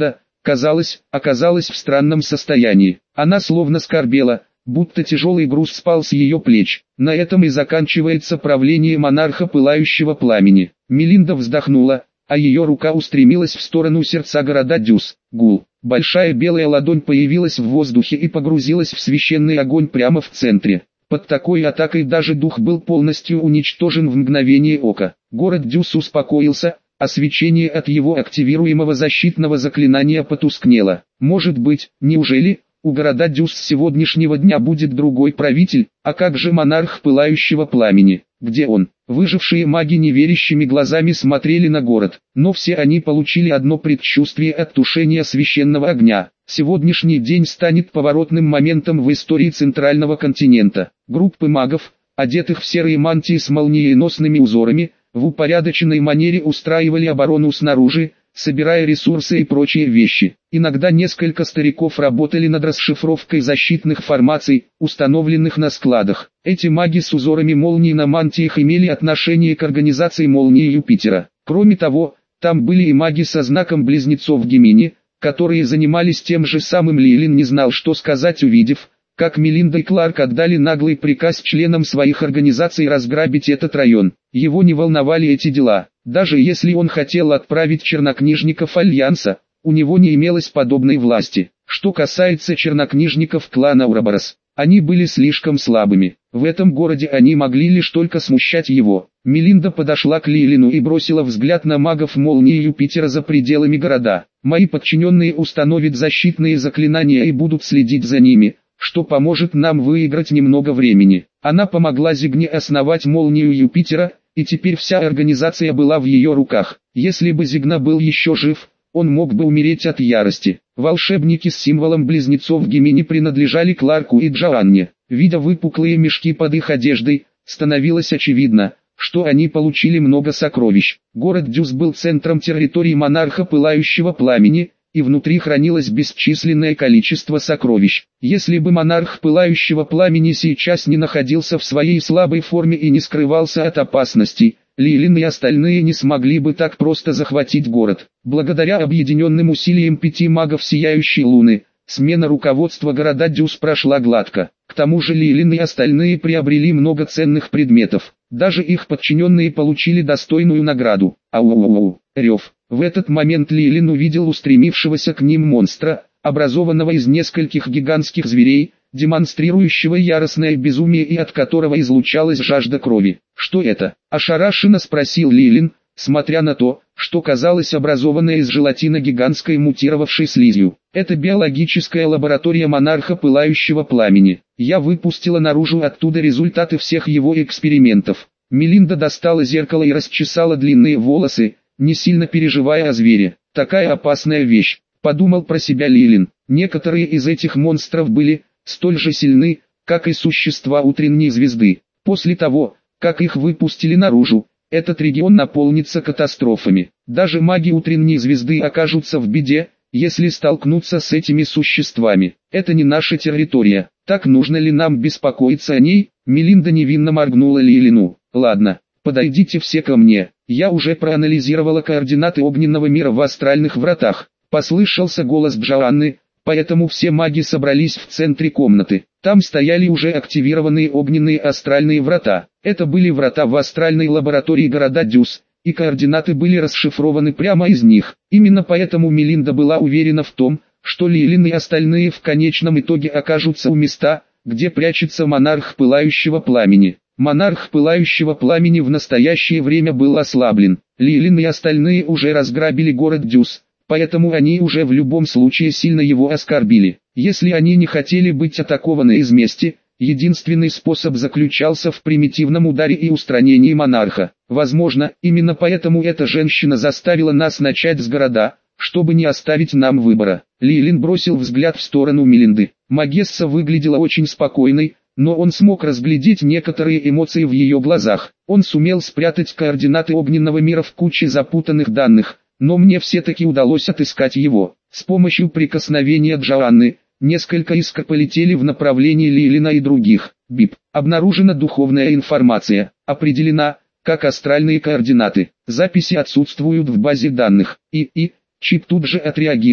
казалось, оказалась в странном состоянии. Она словно скорбела, будто тяжелый груз спал с ее плеч. На этом и заканчивается правление монарха пылающего пламени. Мелинда вздохнула, а ее рука устремилась в сторону сердца города Дюс. Гул. Большая белая ладонь появилась в воздухе и погрузилась в священный огонь прямо в центре. Под такой атакой даже дух был полностью уничтожен в мгновение ока. Город Дюс успокоился, а свечение от его активируемого защитного заклинания потускнело. Может быть, неужели у города Дюс с сегодняшнего дня будет другой правитель? А как же монарх пылающего пламени? Где он? Выжившие маги неверящими глазами смотрели на город, но все они получили одно предчувствие от тушения священного огня. Сегодняшний день станет поворотным моментом в истории Центрального континента. Группы магов, одетых в серые мантии с молниеносными узорами, в упорядоченной манере устраивали оборону снаружи, собирая ресурсы и прочие вещи. Иногда несколько стариков работали над расшифровкой защитных формаций, установленных на складах. Эти маги с узорами молний на мантиях имели отношение к организации молнии Юпитера. Кроме того, там были и маги со знаком близнецов Гемини, которые занимались тем же самым. Лилин не знал, что сказать, увидев, как Мелинда и Кларк отдали наглый приказ членам своих организаций разграбить этот район. Его не волновали эти дела. Даже если он хотел отправить чернокнижников Альянса, у него не имелось подобной власти. Что касается чернокнижников клана Ураборос, они были слишком слабыми. В этом городе они могли лишь только смущать его. Мелинда подошла к Лилину и бросила взгляд на магов молнии Юпитера за пределами города. «Мои подчиненные установят защитные заклинания и будут следить за ними, что поможет нам выиграть немного времени». Она помогла Зигне основать молнию Юпитера, и теперь вся организация была в ее руках. Если бы Зигна был еще жив, он мог бы умереть от ярости. Волшебники с символом близнецов Гемини принадлежали Кларку и Джоанне. Видя выпуклые мешки под их одеждой, становилось очевидно, что они получили много сокровищ. Город Дюс был центром территории монарха пылающего пламени, и внутри хранилось бесчисленное количество сокровищ. Если бы монарх пылающего пламени сейчас не находился в своей слабой форме и не скрывался от опасностей, Лилин и остальные не смогли бы так просто захватить город. Благодаря объединенным усилиям 5 магов Сияющей Луны, смена руководства города Дюс прошла гладко. К тому же Лилин и остальные приобрели много ценных предметов. Даже их подчиненные получили достойную награду. Ау-ау-ау, рев. В этот момент Лилин увидел устремившегося к ним монстра, образованного из нескольких гигантских зверей, демонстрирующего яростное безумие и от которого излучалась жажда крови. «Что это?» – ошарашенно спросил Лилин, смотря на то, что казалось образованное из желатина гигантской мутировавшей слизью. «Это биологическая лаборатория монарха пылающего пламени. Я выпустила наружу оттуда результаты всех его экспериментов». Мелинда достала зеркало и расчесала длинные волосы, не сильно переживая о звере. «Такая опасная вещь», — подумал про себя Лилин. Некоторые из этих монстров были столь же сильны, как и существа утренней звезды. После того, как их выпустили наружу, этот регион наполнится катастрофами. Даже маги утренней звезды окажутся в беде, если столкнутся с этими существами. Это не наша территория. Так нужно ли нам беспокоиться о ней? Мелинда невинно моргнула Лилину. «Ладно, подойдите все ко мне. Я уже проанализировала координаты огненного мира в астральных вратах». Послышался голос Джоанны, поэтому все маги собрались в центре комнаты. Там стояли уже активированные огненные астральные врата. Это были врата в астральной лаборатории города Дюс, и координаты были расшифрованы прямо из них. Именно поэтому Мелинда была уверена в том, что Лилин и остальные в конечном итоге окажутся у места, где прячется монарх пылающего пламени. Монарх пылающего пламени в настоящее время был ослаблен. Лилин и остальные уже разграбили город Дюс, поэтому они уже в любом случае сильно его оскорбили. Если они не хотели быть атакованы из мести, единственный способ заключался в примитивном ударе и устранении монарха. Возможно, именно поэтому эта женщина заставила нас начать с города, чтобы не оставить нам выбора. Лилин бросил взгляд в сторону Мелинды. Магесса выглядела очень спокойной, но он смог разглядеть некоторые эмоции в ее глазах. Он сумел спрятать координаты огненного мира в куче запутанных данных, но мне все-таки удалось отыскать его. С помощью прикосновения Джоанны, несколько искр полетели в направлении Лилина и других. Бип. Обнаружена духовная информация. Определена, как астральные координаты. Записи отсутствуют в базе данных. Чип тут же отреагировал.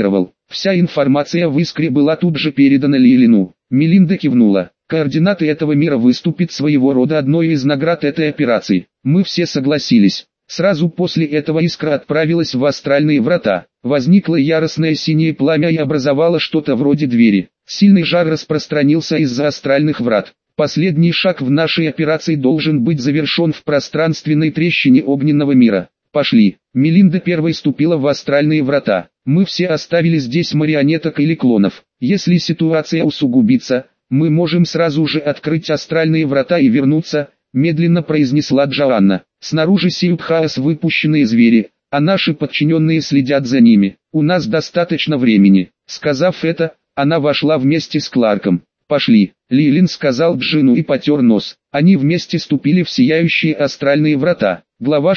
Вся информация в искре была тут же передана Лилину. Мелинда кивнула. Координаты этого мира выступит своего рода одной из наград этой операции. Мы все согласились. Сразу после этого искра отправилась в астральные врата. Возникло яростное синее пламя и образовало что-то вроде двери. Сильный жар распространился из-за астральных врат. Последний шаг в нашей операции должен быть завершен в пространственной трещине огненного мира. Пошли. Мелинда первой ступила в астральные врата. Мы все оставили здесь марионеток или клонов. Если ситуация усугубится, мы можем сразу же открыть астральные врата и вернуться, медленно произнесла Джоанна. Снаружи сеют хаос выпущенные звери, а наши подчиненные следят за ними. У нас достаточно времени. Сказав это, она вошла вместе с Кларком. «Пошли», — Лилин сказал Джину и потер нос. Они вместе ступили в сияющие астральные врата. Глава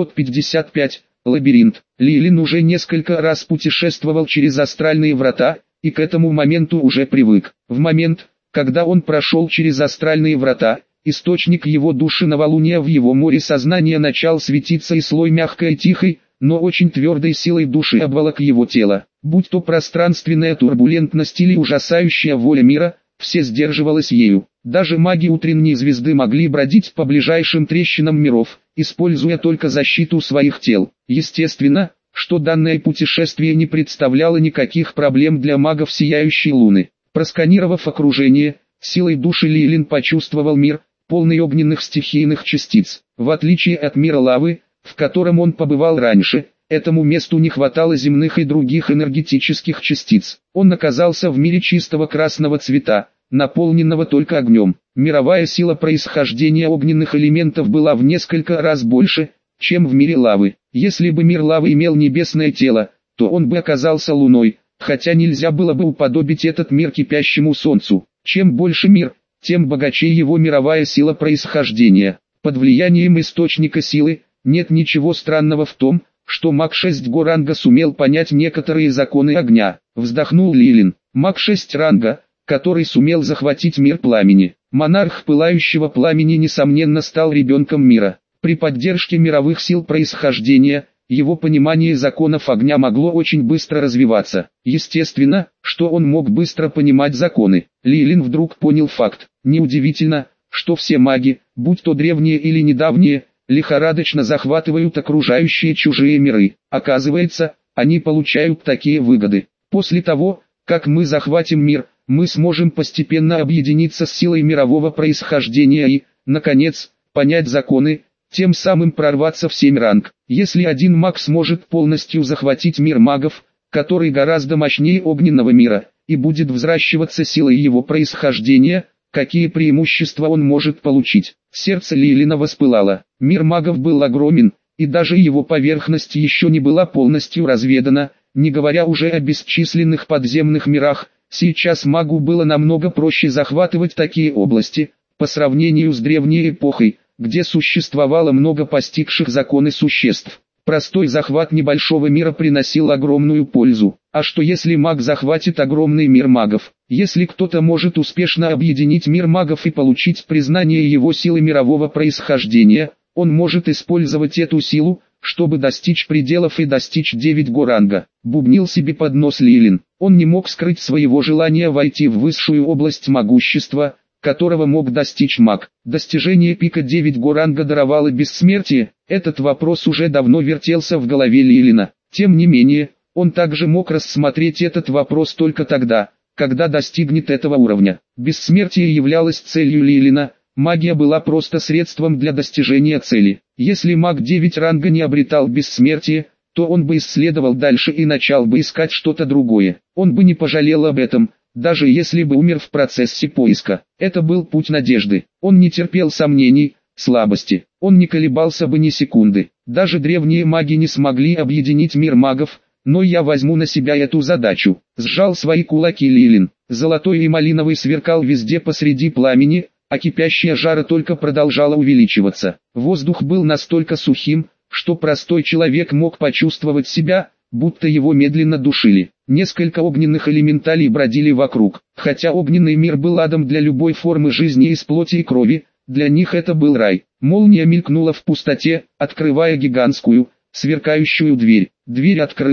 655. Лабиринт. Лилин уже несколько раз путешествовал через астральные врата, и к этому моменту уже привык. В момент, когда он прошел через астральные врата, источник его души новолуния в его море сознания начал светиться, и слой мягкой и тихой, но очень твердой силой души обволок его тело. Будь то пространственная турбулентность или ужасающая воля мира, все сдерживалось ею. Даже маги утренней звезды могли бродить по ближайшим трещинам миров, используя только защиту своих тел. Естественно, что данное путешествие не представляло никаких проблем для магов сияющей луны. Просканировав окружение, силой души Лилин почувствовал мир, полный огненных стихийных частиц. В отличие от мира лавы, в котором он побывал раньше, этому месту не хватало земных и других энергетических частиц. Он оказался в мире чистого красного цвета, наполненного только огнем. Мировая сила происхождения огненных элементов была в несколько раз больше, чем в мире лавы. Если бы мир лавы имел небесное тело, то он бы оказался луной, хотя нельзя было бы уподобить этот мир кипящему солнцу. Чем больше мир, тем богаче его мировая сила происхождения. Под влиянием источника силы, нет ничего странного в том, что маг 6 ранга сумел понять некоторые законы огня. Вздохнул Лилин. Маг 6 ранга, который сумел захватить мир пламени. Монарх пылающего пламени несомненно стал ребенком мира. При поддержке мировых сил происхождения, его понимание законов огня могло очень быстро развиваться. Естественно, что он мог быстро понимать законы. Лилин вдруг понял факт. Неудивительно, что все маги, будь то древние или недавние, лихорадочно захватывают окружающие чужие миры. Оказывается, они получают такие выгоды. После того, как мы захватим мир, мы сможем постепенно объединиться с силой мирового происхождения и, наконец, понять законы, тем самым прорваться в 7 ранг. Если один маг сможет полностью захватить мир магов, который гораздо мощнее огненного мира, и будет взращиваться силой его происхождения, какие преимущества он может получить? Сердце Лилина воспылало. Мир магов был огромен, и даже его поверхность еще не была полностью разведана, не говоря уже о бесчисленных подземных мирах. Сейчас магу было намного проще захватывать такие области, по сравнению с древней эпохой, где существовало много постигших законы существ. Простой захват небольшого мира приносил огромную пользу. А что если маг захватит огромный мир магов? Если кто-то может успешно объединить мир магов и получить признание его силы мирового происхождения, он может использовать эту силу, чтобы достичь пределов и достичь 9 ранга. Бубнил себе под нос Лилин. Он не мог скрыть своего желания войти в высшую область могущества, которого мог достичь маг. Достижение пика 9 ранга даровало бессмертие. Этот вопрос уже давно вертелся в голове Лилина. Тем не менее, он также мог рассмотреть этот вопрос только тогда, когда достигнет этого уровня. Бессмертие являлось целью Лилина, магия была просто средством для достижения цели. Если маг 9 ранга не обретал бессмертие, то он бы исследовал дальше и начал бы искать что-то другое. Он бы не пожалел об этом, даже если бы умер в процессе поиска. Это был путь надежды. Он не терпел сомнений, слабости. Он не колебался бы ни секунды. Даже древние маги не смогли объединить мир магов, но я возьму на себя эту задачу. Сжал свои кулаки Лилин. Золотой и малиновый сверкал везде посреди пламени, а кипящая жара только продолжала увеличиваться. Воздух был настолько сухим, что простой человек мог почувствовать себя, будто его медленно душили. Несколько огненных элементалей бродили вокруг. Хотя огненный мир был адом для любой формы жизни из плоти и крови, для них это был рай. Молния мелькнула в пустоте, открывая гигантскую, сверкающую дверь. Дверь открылась,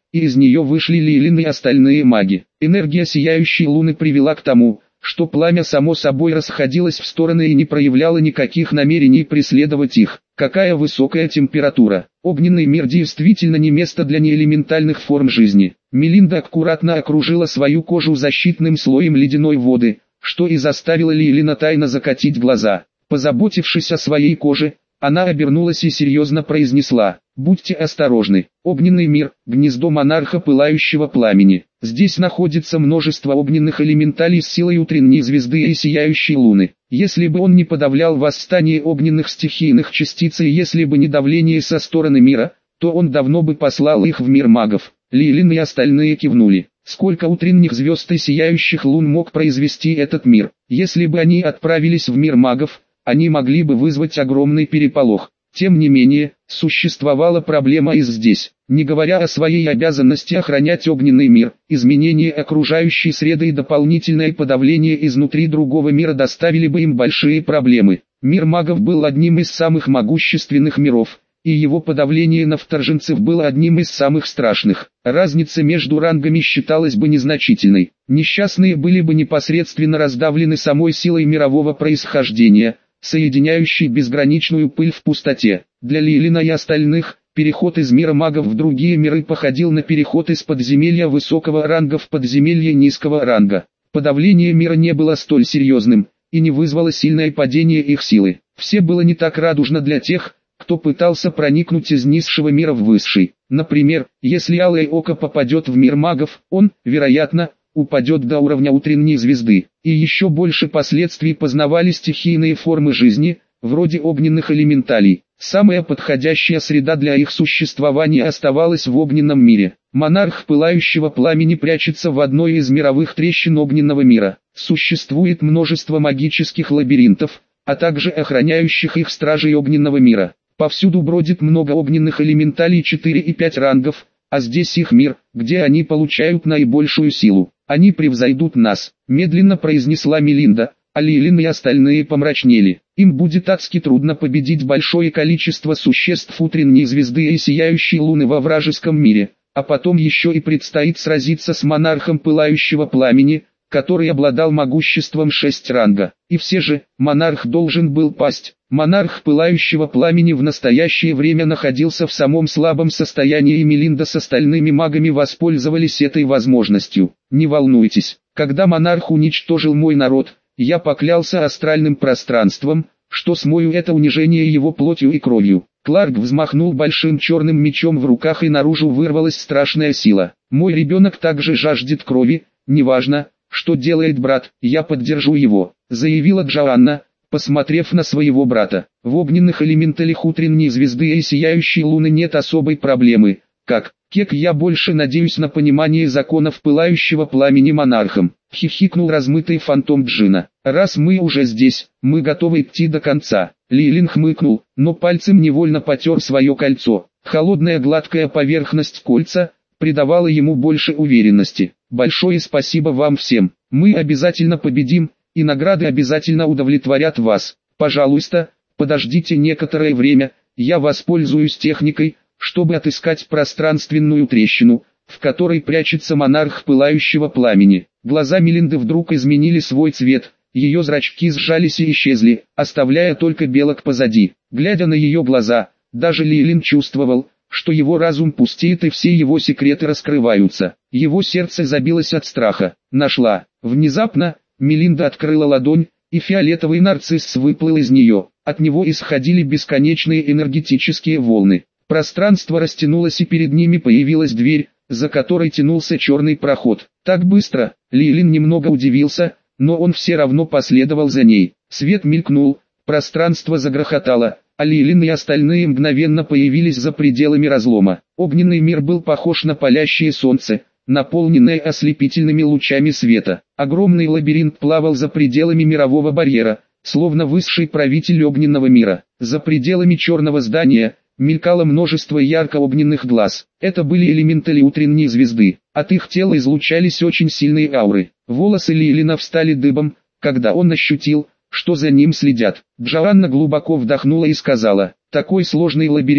и из нее вышли Лилин и остальные маги. Энергия сияющей луны привела к тому, что пламя само собой расходилось в стороны и не проявляло никаких намерений преследовать их. Какая высокая температура! Огненный мир действительно не место для неэлементальных форм жизни. Мелинда аккуратно окружила свою кожу защитным слоем ледяной воды, что и заставило Лилина тайно закатить глаза. Позаботившись о своей коже, она обернулась и серьезно произнесла: «Будьте осторожны, огненный мир – гнездо монарха пылающего пламени. Здесь находится множество огненных элементалей с силой утренней звезды и сияющей луны. Если бы он не подавлял восстание огненных стихийных частиц и если бы не давление со стороны мира, то он давно бы послал их в мир магов». Лилин и остальные кивнули. Сколько утренних звезд и сияющих лун мог произвести этот мир? Если бы они отправились в мир магов, они могли бы вызвать огромный переполох. Тем не менее, существовала проблема и здесь. Не говоря о своей обязанности охранять огненный мир, изменение окружающей среды и дополнительное подавление изнутри другого мира доставили бы им большие проблемы. Мир магов был одним из самых могущественных миров, и его подавление на вторженцев было одним из самых страшных. Разница между рангами считалась бы незначительной. Несчастные были бы непосредственно раздавлены самой силой мирового происхождения, соединяющей безграничную пыль в пустоте. Для Лилина и остальных, переход из мира магов в другие миры походил на переход из подземелья высокого ранга в подземелье низкого ранга. Подавление мира не было столь серьезным, и не вызвало сильное падение их силы. Все было не так радужно для тех, кто пытался проникнуть из низшего мира в высший. Например, если Алое Око попадет в мир магов, он, вероятно, упадет до уровня утренней звезды, и еще больше последствий познавали стихийные формы жизни, вроде огненных элементалей. Самая подходящая среда для их существования оставалась в огненном мире. Монарх пылающего пламени прячется в одной из мировых трещин огненного мира. Существует множество магических лабиринтов, а также охраняющих их стражей огненного мира. Повсюду бродит много огненных элементалей 4 и 5 рангов, а здесь их мир, где они получают наибольшую силу. Они превзойдут нас, медленно произнесла Мелинда, а Лилин и остальные помрачнели. Им будет адски трудно победить большое количество существ утренней звезды и сияющей луны во вражеском мире, а потом еще и предстоит сразиться с монархом пылающего пламени, который обладал могуществом 6 ранга. И все же, монарх должен был пасть. Монарх пылающего пламени в настоящее время находился в самом слабом состоянии, и Мелинда с остальными магами воспользовались этой возможностью. Не волнуйтесь, когда монарх уничтожил мой народ, я поклялся астральным пространством, что смою это унижение его плотью и кровью. Кларк взмахнул большим черным мечом в руках, и наружу вырвалась страшная сила. Мой ребенок также жаждет крови, неважно, что делает брат, я поддержу его, заявила Джоанна, посмотрев на своего брата. В огненных элементалях утренней звезды и сияющей луны нет особой проблемы. Как, Кек, я больше надеюсь на понимание законов пылающего пламени монархом, хихикнул размытый фантом Джина. Раз мы уже здесь, мы готовы идти до конца. Лилин хмыкнул, но пальцем невольно потер свое кольцо. Холодная гладкая поверхность кольца придавала ему больше уверенности. Большое спасибо вам всем, мы обязательно победим, и награды обязательно удовлетворят вас. Пожалуйста, подождите некоторое время, я воспользуюсь техникой, чтобы отыскать пространственную трещину, в которой прячется монарх пылающего пламени. Глаза Мелинды вдруг изменили свой цвет, ее зрачки сжались и исчезли, оставляя только белок позади. Глядя на ее глаза, даже Лилин чувствовал, что его разум пустеет и все его секреты раскрываются. Его сердце забилось от страха. Нашла. Внезапно, Мелинда открыла ладонь, и фиолетовый нарцисс выплыл из нее. От него исходили бесконечные энергетические волны. Пространство растянулось, и перед ними появилась дверь, за которой тянулся черный проход. Так быстро, Лилин немного удивился, но он все равно последовал за ней. Свет мелькнул, пространство загрохотало, а Лилин и остальные мгновенно появились за пределами разлома. Огненный мир был похож на палящее солнце, наполненное ослепительными лучами света. Огромный лабиринт плавал за пределами мирового барьера, словно высший правитель огненного мира. За пределами черного здания мелькало множество ярко-огненных глаз. Это были элементали утренней звезды. От их тела излучались очень сильные ауры. Волосы Лилина встали дыбом, когда он ощутил, что за ним следят. Джоанна глубоко вдохнула и сказала: «Такой сложный лабиринт,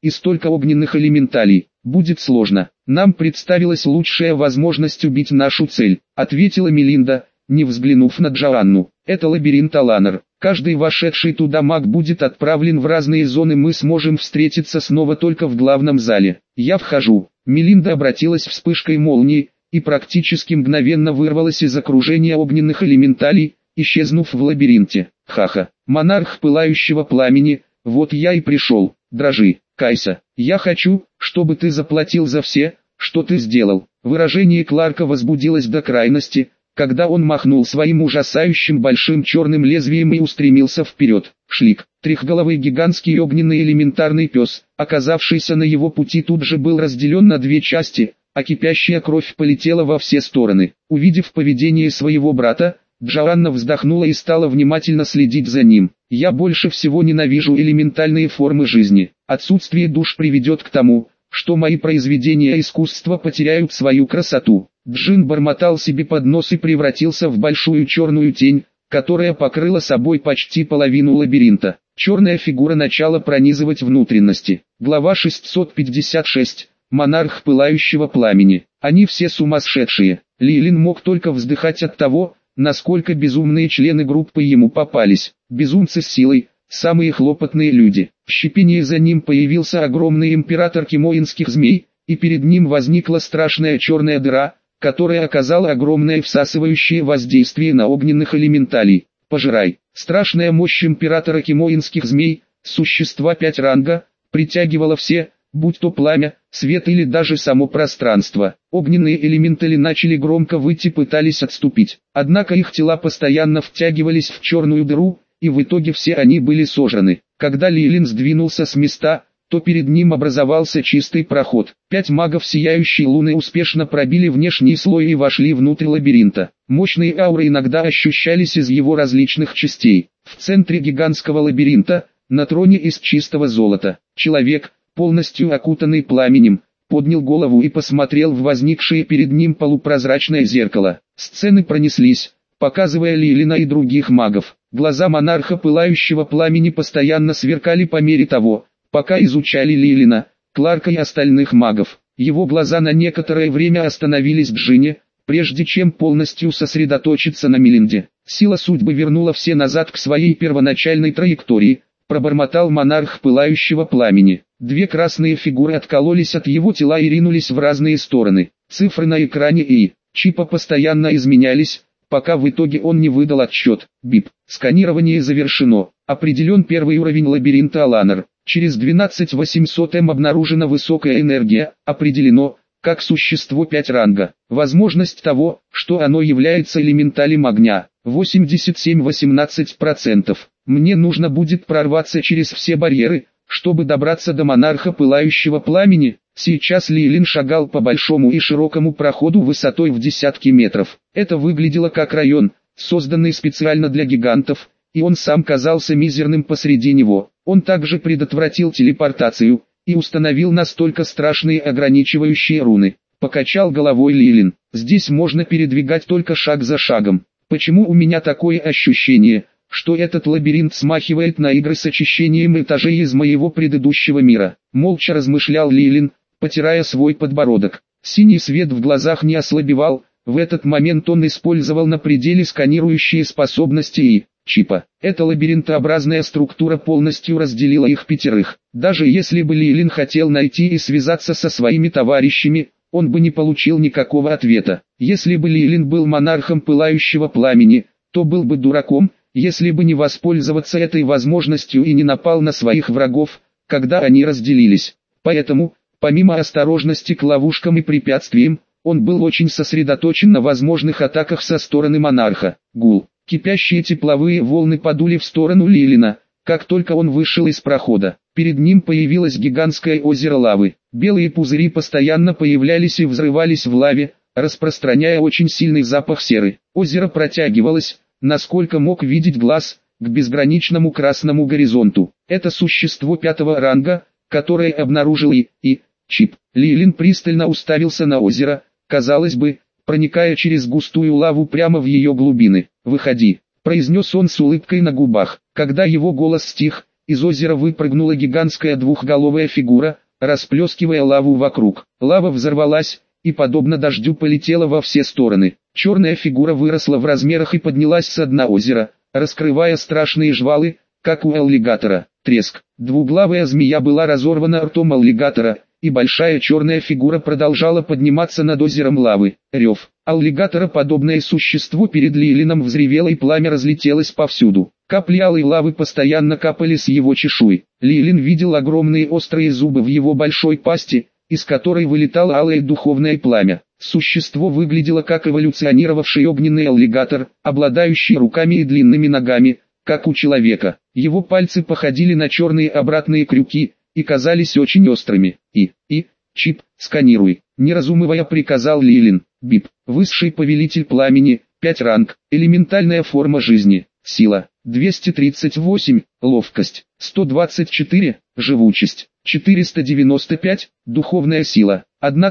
и столько огненных элементалей. Будет сложно. Нам представилась лучшая возможность убить нашу цель, ответила Мелинда, не взглянув на Джоанну. Это лабиринт Аланар. Каждый вошедший туда маг будет отправлен в разные зоны, мы сможем встретиться снова только в главном зале. Я вхожу. Мелинда обратилась вспышкой молнии, и практически мгновенно вырвалась из окружения огненных элементалей, исчезнув в лабиринте. Ха-ха, монарх пылающего пламени, вот я и пришел. Дрожи, кайся. Я хочу, чтобы ты заплатил за все, что ты сделал. Выражение Кларка возбудилось до крайности, когда он махнул своим ужасающим большим черным лезвием и устремился вперед. Шлик, трехголовый гигантский огненный элементарный пес, оказавшийся на его пути, тут же был разделен на две части, а кипящая кровь полетела во все стороны. Увидев поведение своего брата, Джоанна вздохнула и стала внимательно следить за ним. «Я больше всего ненавижу элементальные формы жизни. Отсутствие душ приведет к тому, что мои произведения искусства потеряют свою красоту». Джин бормотал себе под нос и превратился в большую черную тень, которая покрыла собой почти половину лабиринта. Черная фигура начала пронизывать внутренности. Глава 656. Монарх пылающего пламени. Они все сумасшедшие. Лилин мог только вздыхать от того, насколько безумные члены группы ему попались. Безумцы с силой, самые хлопотные люди. В щепении за ним появился огромный император кимоинских змей, и перед ним возникла страшная черная дыра, которая оказала огромное всасывающее воздействие на огненных элементалей. Пожирай. Страшная мощь императора кимоинских змей, существа 5 ранга, притягивала все, будь то пламя, свет или даже само пространство. Огненные элементали начали громко выть и пытались отступить. Однако их тела постоянно втягивались в черную дыру, и в итоге все они были сожраны. Когда Лилин сдвинулся с места, то перед ним образовался чистый проход. 5 магов сияющей луны успешно пробили внешний слой и вошли внутрь лабиринта. Мощные ауры иногда ощущались из его различных частей. В центре гигантского лабиринта, на троне из чистого золота, человек, полностью окутанный пламенем, поднял голову и посмотрел в возникшее перед ним полупрозрачное зеркало. Сцены пронеслись, показывая Лилина и других магов. Глаза монарха пылающего пламени постоянно сверкали по мере того, пока изучали Лилина, Кларка и остальных магов. Его глаза на некоторое время остановились в Джине, прежде чем полностью сосредоточиться на Мелинде. Сила судьбы вернула все назад к своей первоначальной траектории, пробормотал монарх пылающего пламени. 2 красные фигуры откололись от его тела и ринулись в разные стороны. Цифры на экране и чипа постоянно изменялись, пока в итоге он не выдал отчет. Бип. Сканирование завершено. Определен первый уровень лабиринта Аланар. Через 12800 М обнаружена высокая энергия, определено, как существо 5 ранга. Возможность того, что оно является элементалем огня, 87-18%. Мне нужно будет прорваться через все барьеры, чтобы добраться до монарха пылающего пламени. Сейчас Лилин шагал по большому и широкому проходу высотой в десятки метров. Это выглядело как район, созданный специально для гигантов, и он сам казался мизерным посреди него. Он также предотвратил телепортацию и установил настолько страшные ограничивающие руны. Покачал головой Лилин. Здесь можно передвигать только шаг за шагом. Почему у меня такое ощущение, что этот лабиринт смахивает на игры с очищением этажей из моего предыдущего мира? Молча размышлял Лилин, потирая свой подбородок. Синий свет в глазах не ослабевал, в этот момент он использовал на пределе сканирующие способности и чипа. Эта лабиринтообразная структура полностью разделила их 5. Даже если бы Лилин хотел найти и связаться со своими товарищами, он бы не получил никакого ответа. Если бы Лилин был монархом пылающего пламени, то был бы дураком, если бы не воспользоваться этой возможностью и не напал на своих врагов, когда они разделились. Поэтому, помимо осторожности к ловушкам и препятствиям, он был очень сосредоточен на возможных атаках со стороны монарха. Гул. Кипящие тепловые волны подули в сторону Лилина, как только он вышел из прохода. Перед ним появилось гигантское озеро лавы. Белые пузыри постоянно появлялись и взрывались в лаве, распространяя очень сильный запах серы. Озеро протягивалось, насколько мог видеть глаз, к безграничному красному горизонту. Это существо 5 ранга, которое обнаружил и чип. Лилин пристально уставился на озеро, казалось бы, проникая через густую лаву прямо в ее глубины. «Выходи», — произнес он с улыбкой на губах. Когда его голос стих, из озера выпрыгнула гигантская двухголовая фигура, расплескивая лаву вокруг. Лава взорвалась, и подобно дождю полетела во все стороны. Черная фигура выросла в размерах и поднялась с дна озера, раскрывая страшные жвалы, как у аллигатора. Треск. Двуглавая змея была разорвана ртом аллигатора, и большая черная фигура продолжала подниматься над озером лавы. Рев. Аллигатора подобное существо перед Лилином взревело, и пламя разлетелось повсюду. Капли алой лавы постоянно капали с его чешуи. Лилин видел огромные острые зубы в его большой пасти, из которой вылетало алое духовное пламя. Существо выглядело как эволюционировавший огненный аллигатор, обладающий руками и длинными ногами, как у человека. Его пальцы походили на черные обратные крюки, и казались очень острыми. Чип, сканируй, не разумывая приказал Лилин. Бип, высший повелитель пламени, 5 ранг, элементальная форма жизни, сила, 238, ловкость, 124, живучесть, 495, духовная сила,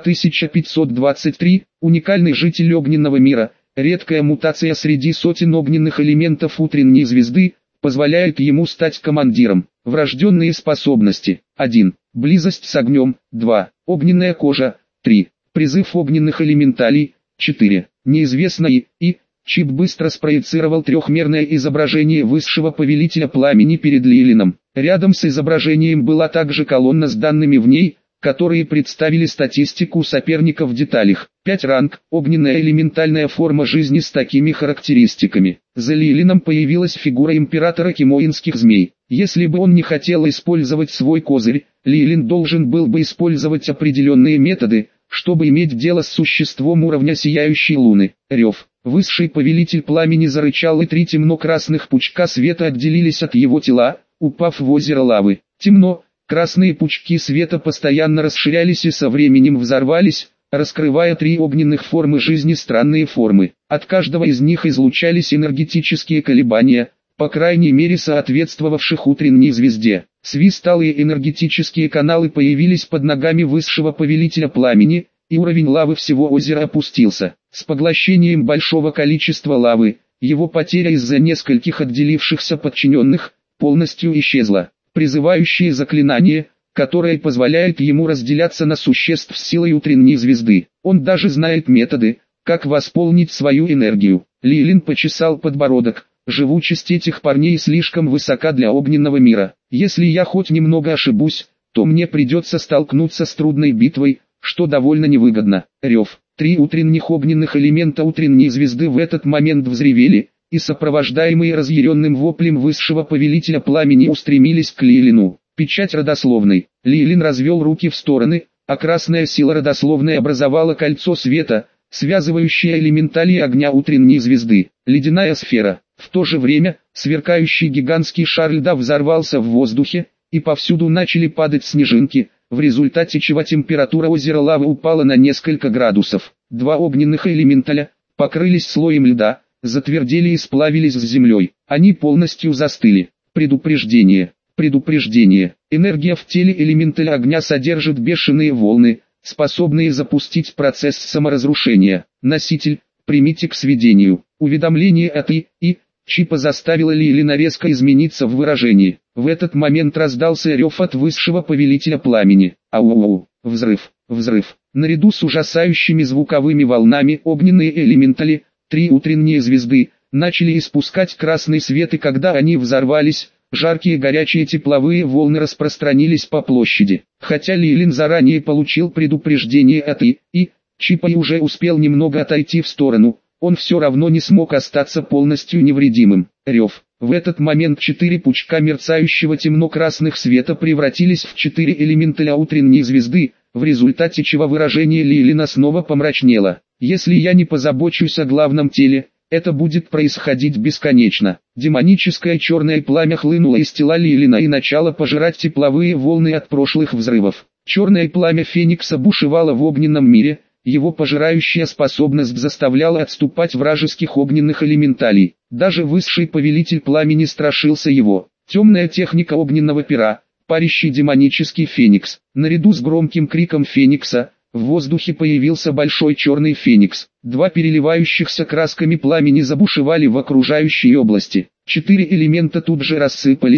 1523, уникальный житель огненного мира, редкая мутация среди сотен огненных элементов утренней звезды, позволяет ему стать командиром. Врожденные способности. 1. Близость с огнем. 2. Огненная кожа. 3. Призыв огненных элементалей. 4. Неизвестно Чип быстро спроецировал трехмерное изображение высшего повелителя пламени перед Лилином. Рядом с изображением была также колонна с данными в ней, которые представили статистику соперников в деталях. 5 ранг, огненная элементальная форма жизни с такими характеристиками. За Лилином появилась фигура императора кимоинских змей. Если бы он не хотел использовать свой козырь, Лилин должен был бы использовать определенные методы, чтобы иметь дело с существом уровня сияющей луны. Рев. Высший повелитель пламени зарычал, и 3 темно-красных пучка света отделились от его тела, упав в озеро лавы. Темно. Красные пучки света постоянно расширялись и со временем взорвались, раскрывая 3 огненных формы жизни, странные формы. От каждого из них излучались энергетические колебания, по крайней мере соответствовавших утренней звезде. Свисталые энергетические каналы появились под ногами высшего повелителя пламени, и уровень лавы всего озера опустился. С поглощением большого количества лавы, его потеря из-за нескольких отделившихся подчиненных, полностью исчезла. Призывающее заклинание, которое позволяет ему разделяться на существ с силой утренней звезды. Он даже знает методы, как восполнить свою энергию. Лилин почесал подбородок. Живучесть этих парней слишком высока для огненного мира. Если я хоть немного ошибусь, то мне придется столкнуться с трудной битвой, что довольно невыгодно. Рев. 3 утренних огненных элемента утренней звезды в этот момент взревели, и сопровождаемые разъяренным воплем высшего повелителя пламени устремились к Лилину. Печать родословной. Лилин развел руки в стороны, а красная сила родословной образовала кольцо света, связывающее элементали огня утренней звезды. Ледяная сфера. В то же время, сверкающий гигантский шар льда взорвался в воздухе, и повсюду начали падать снежинки, в результате чего температура озера лавы упала на несколько градусов. 2 огненных элементаля покрылись слоем льда, затвердели и сплавились с землей. Они полностью застыли. Предупреждение. Предупреждение. Энергия в теле элементаля огня содержит бешеные волны, способные запустить процесс саморазрушения. Носитель, примите к сведению. Уведомление от Чипа заставило Лилина резко измениться в выражении. В этот момент раздался рев от высшего повелителя пламени. Ау-ау-ау. Взрыв. Взрыв. Наряду с ужасающими звуковыми волнами огненные элементали, 3 утренние звезды, начали испускать красный свет, и когда они взорвались, жаркие горячие тепловые волны распространились по площади. Хотя Лилин заранее получил предупреждение от Чипа и уже успел немного отойти в сторону, он все равно не смог остаться полностью невредимым. Рев. В этот момент 4 пучка мерцающего темно-красных света превратились в 4 элементаля утренней звезды, в результате чего выражение Лилина снова помрачнело. Если я не позабочусь о главном теле, это будет происходить бесконечно. Демоническое черное пламя хлынуло из тела Лилина и начало пожирать тепловые волны от прошлых взрывов. Черное пламя Феникса бушевало в огненном мире, его пожирающая способность заставляла отступать вражеских огненных элементалей. Даже высший повелитель пламени страшился его. Темная техника огненного пера, парящий демонический феникс. Наряду с громким криком феникса, в воздухе появился большой черный феникс. 2 переливающихся красками пламени забушевали в окружающей области. 4 элемента тут же рассыпались,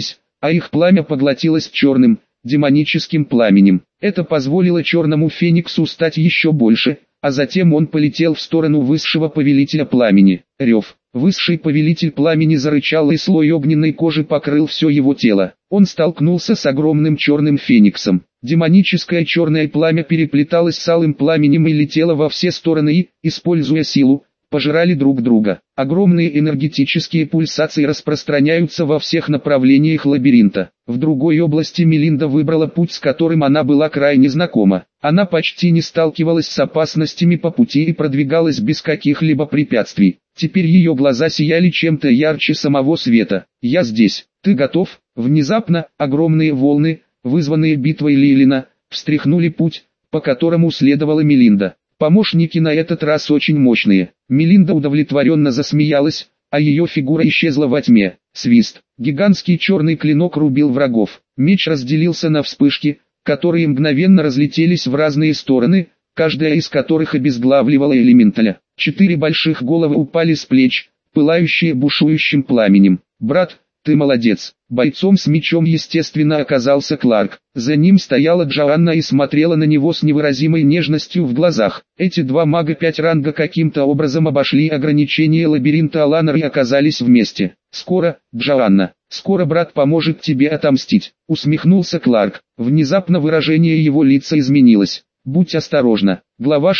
а их пламя поглотилось черным, демоническим пламенем. Это позволило черному фениксу стать еще больше, а затем он полетел в сторону высшего повелителя пламени. Рев. Высший повелитель пламени зарычал, и слой огненной кожи покрыл все его тело. Он столкнулся с огромным черным фениксом. Демоническое черное пламя переплеталось с алым пламенем и летело во все стороны и, используя силу, пожирали друг друга. Огромные энергетические пульсации распространяются во всех направлениях лабиринта. В другой области Мелинда выбрала путь, с которым она была крайне знакома. Она почти не сталкивалась с опасностями по пути и продвигалась без каких-либо препятствий. Теперь ее глаза сияли чем-то ярче самого света. «Я здесь. Ты готов?» Внезапно, огромные волны, вызванные битвой Лилина, встряхнули путь, по которому следовала Мелинда. Помощники на этот раз очень мощные. Мелинда удовлетворенно засмеялась, а ее фигура исчезла во тьме. Свист. Гигантский черный клинок рубил врагов. Меч разделился на вспышки, которые мгновенно разлетелись в разные стороны, каждая из которых обезглавливала элементаля. 4 больших головы упали с плеч, пылающие бушующим пламенем. «Брат, ты молодец». Бойцом с мечом естественно оказался Кларк. За ним стояла Джоанна и смотрела на него с невыразимой нежностью в глазах. Эти два мага 5 ранга каким-то образом обошли ограничения лабиринта Аланар и оказались вместе. «Скоро, Джоанна, скоро брат поможет тебе отомстить», — усмехнулся Кларк. Внезапно выражение его лица изменилось. «Будь осторожна». Глава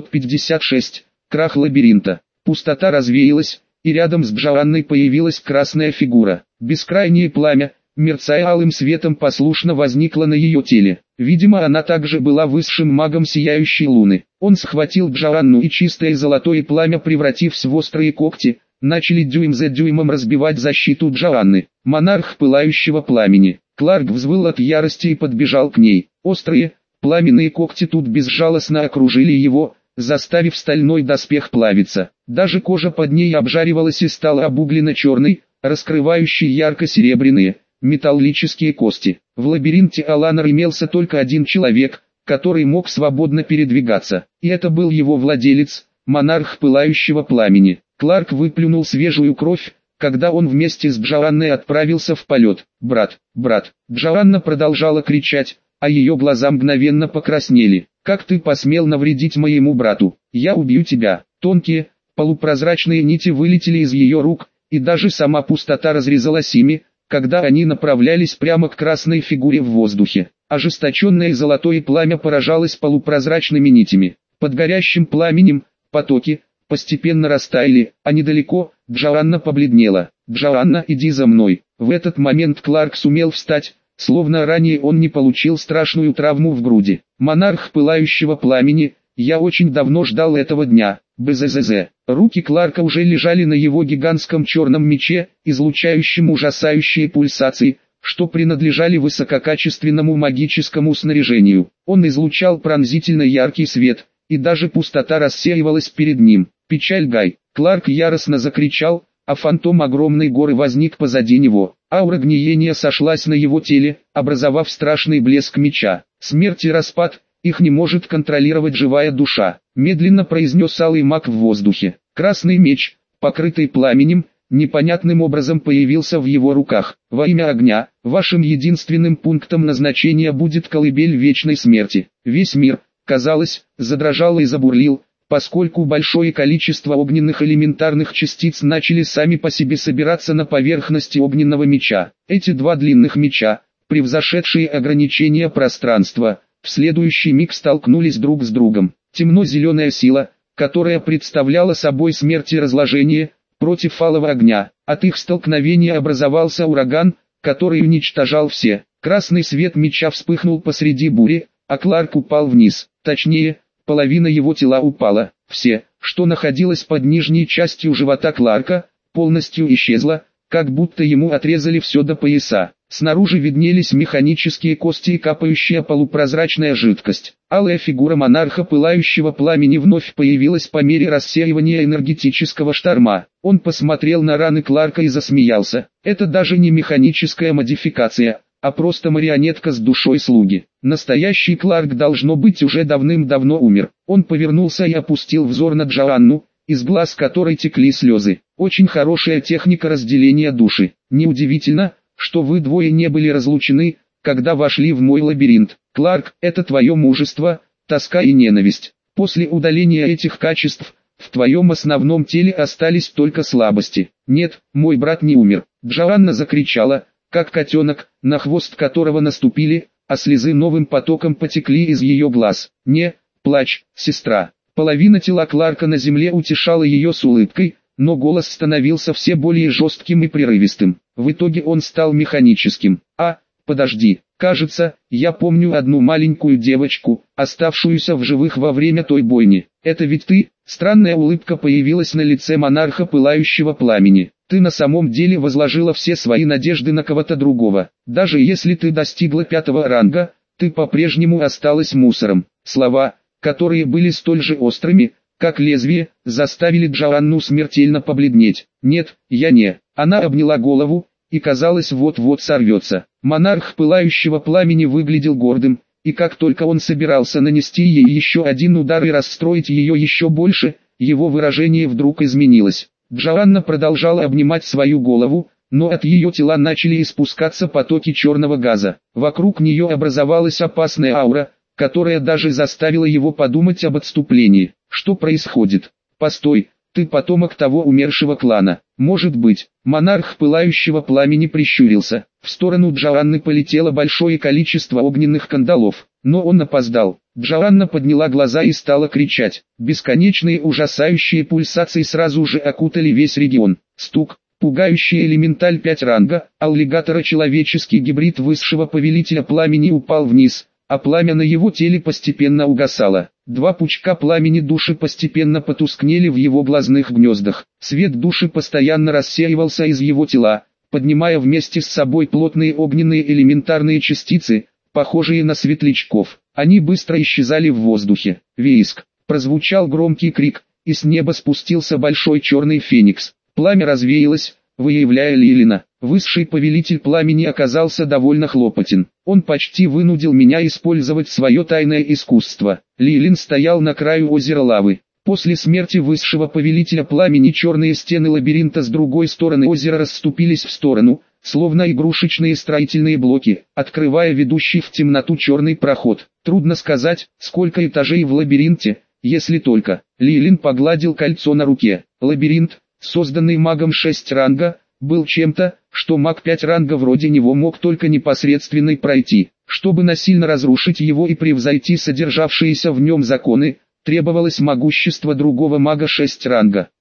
656. Крах лабиринта. Пустота развеялась, и рядом с Джоанной появилась красная фигура. Бескрайнее пламя, мерцая алым светом, послушно возникло на ее теле. Видимо, она также была высшим магом сияющей луны. Он схватил Джоанну, и чистое золотое пламя, превратившись в острые когти, начали дюйм за дюймом разбивать защиту Джоанны. Монарх пылающего пламени. Кларк взвыл от ярости и подбежал к ней. Острые, пламенные когти тут безжалостно окружили его, заставив стальной доспех плавиться. Даже кожа под ней обжаривалась и стала обугленно-черной, раскрывающей ярко-серебряные, металлические кости. В лабиринте Аланар имелся только один человек, который мог свободно передвигаться, и это был его владелец, монарх пылающего пламени. Кларк выплюнул свежую кровь, когда он вместе с Джоанной отправился в полет. «Брат, брат!» Джоанна продолжала кричать, а ее глаза мгновенно покраснели. «Как ты посмел навредить моему брату? Я убью тебя!» Тонкие, полупрозрачные нити вылетели из ее рук, и даже сама пустота разрезалась ими, когда они направлялись прямо к красной фигуре в воздухе. Ожесточенное золотое пламя поражалось полупрозрачными нитями. Под горящим пламенем потоки постепенно растаяли, а недалеко Джоанна побледнела. «Джоанна, иди за мной!» В этот момент Кларк сумел встать, словно ранее он не получил страшную травму в груди. «Монарх пылающего пламени, я очень давно ждал этого дня». БЗЗ. Руки Кларка уже лежали на его гигантском черном мече, излучающем ужасающие пульсации, что принадлежали высококачественному магическому снаряжению. Он излучал пронзительно яркий свет, и даже пустота рассеивалась перед ним. «Печаль Гай!» Кларк яростно закричал, а фантом огромной горы возник позади него. Аура гниения сошлась на его теле, образовав страшный блеск меча. «Смерть и распад, их не может контролировать живая душа», медленно произнес алый маг в воздухе. Красный меч, покрытый пламенем, непонятным образом появился в его руках. «Во имя огня, вашим единственным пунктом назначения будет колыбель вечной смерти». Весь мир, казалось, задрожал и забурлил, поскольку большое количество огненных элементарных частиц начали сами по себе собираться на поверхности огненного меча. Эти два длинных меча, превзошедшие ограничения пространства, в следующий миг столкнулись друг с другом. Темно-зеленая сила, которая представляла собой смерть и разложение, против алого огня. От их столкновения образовался ураган, который уничтожал все. Красный свет меча вспыхнул посреди бури, а Кларк упал вниз. Точнее, половина его тела упала. Все, что находилось под нижней частью живота Кларка, полностью исчезло, как будто ему отрезали все до пояса. Снаружи виднелись механические кости и капающая полупрозрачная жидкость. Алая фигура монарха пылающего пламени вновь появилась по мере рассеивания энергетического шторма. Он посмотрел на раны Кларка и засмеялся. Это даже не механическая модификация, а просто марионетка с душой слуги. Настоящий Кларк, должно быть, уже давным-давно умер. Он повернулся и опустил взор на Джоанну, из глаз которой текли слезы. Очень хорошая техника разделения души. Неудивительно, что вы двое не были разлучены, когда вошли в мой лабиринт. Кларк, это твое мужество, тоска и ненависть. После удаления этих качеств, в твоем основном теле остались только слабости. Нет, мой брат не умер. Джоанна закричала, как котенок, на хвост которого наступили, а слезы новым потоком потекли из ее глаз. Не плачь, сестра. Половина тела Кларка на земле утешала ее с улыбкой, но голос становился все более жестким и прерывистым. В итоге он стал механическим. Подожди, кажется, я помню одну маленькую девочку, оставшуюся в живых во время той бойни. Это ведь ты? Странная улыбка появилась на лице монарха пылающего пламени. Ты на самом деле возложила все свои надежды на кого-то другого. Даже если ты достигла 5-го ранга, ты по-прежнему осталась мусором. Слова, которые были столь же острыми, как лезвие, заставили Джоанну смертельно побледнеть. Нет, я не. Она обняла голову, и казалось вот-вот сорвется. Монарх пылающего пламени выглядел гордым, и как только он собирался нанести ей еще один удар и расстроить ее еще больше, его выражение вдруг изменилось. Джоанна продолжала обнимать свою голову, но от ее тела начали испускаться потоки черного газа. Вокруг нее образовалась опасная аура, которая даже заставила его подумать об отступлении. Что происходит? Постой, ты потомок того умершего клана. Может быть. Монарх пылающего пламени прищурился. В сторону Джоанны полетело большое количество огненных кандалов, но он опоздал. Джоанна подняла глаза и стала кричать. Бесконечные ужасающие пульсации сразу же окутали весь регион. Стук. Пугающий элементаль 5 ранга, аллигатора человеческий гибрид высшего повелителя пламени упал вниз, а пламя на его теле постепенно угасало. 2 пучка пламени души постепенно потускнели в его глазных гнездах. Свет души постоянно рассеивался из его тела, поднимая вместе с собой плотные огненные элементарные частицы, похожие на светлячков. Они быстро исчезали в воздухе. Виск. Прозвучал громкий крик, и с неба спустился большой черный феникс. Пламя развеялось, выявляя Лилина. Высший повелитель пламени оказался довольно хлопотен. Он почти вынудил меня использовать свое тайное искусство. Лилин стоял на краю озера лавы. После смерти высшего повелителя пламени черные стены лабиринта с другой стороны озера расступились в сторону, словно игрушечные строительные блоки, открывая ведущий в темноту черный проход. Трудно сказать, сколько этажей в лабиринте, если только. Лилин погладил кольцо на руке. Лабиринт, созданный магом 6 ранга, был чем-то, что маг 5 ранга вроде него мог только непосредственно пройти. Чтобы насильно разрушить его и превзойти содержавшиеся в нем законы, требовалось могущество другого мага 6 ранга.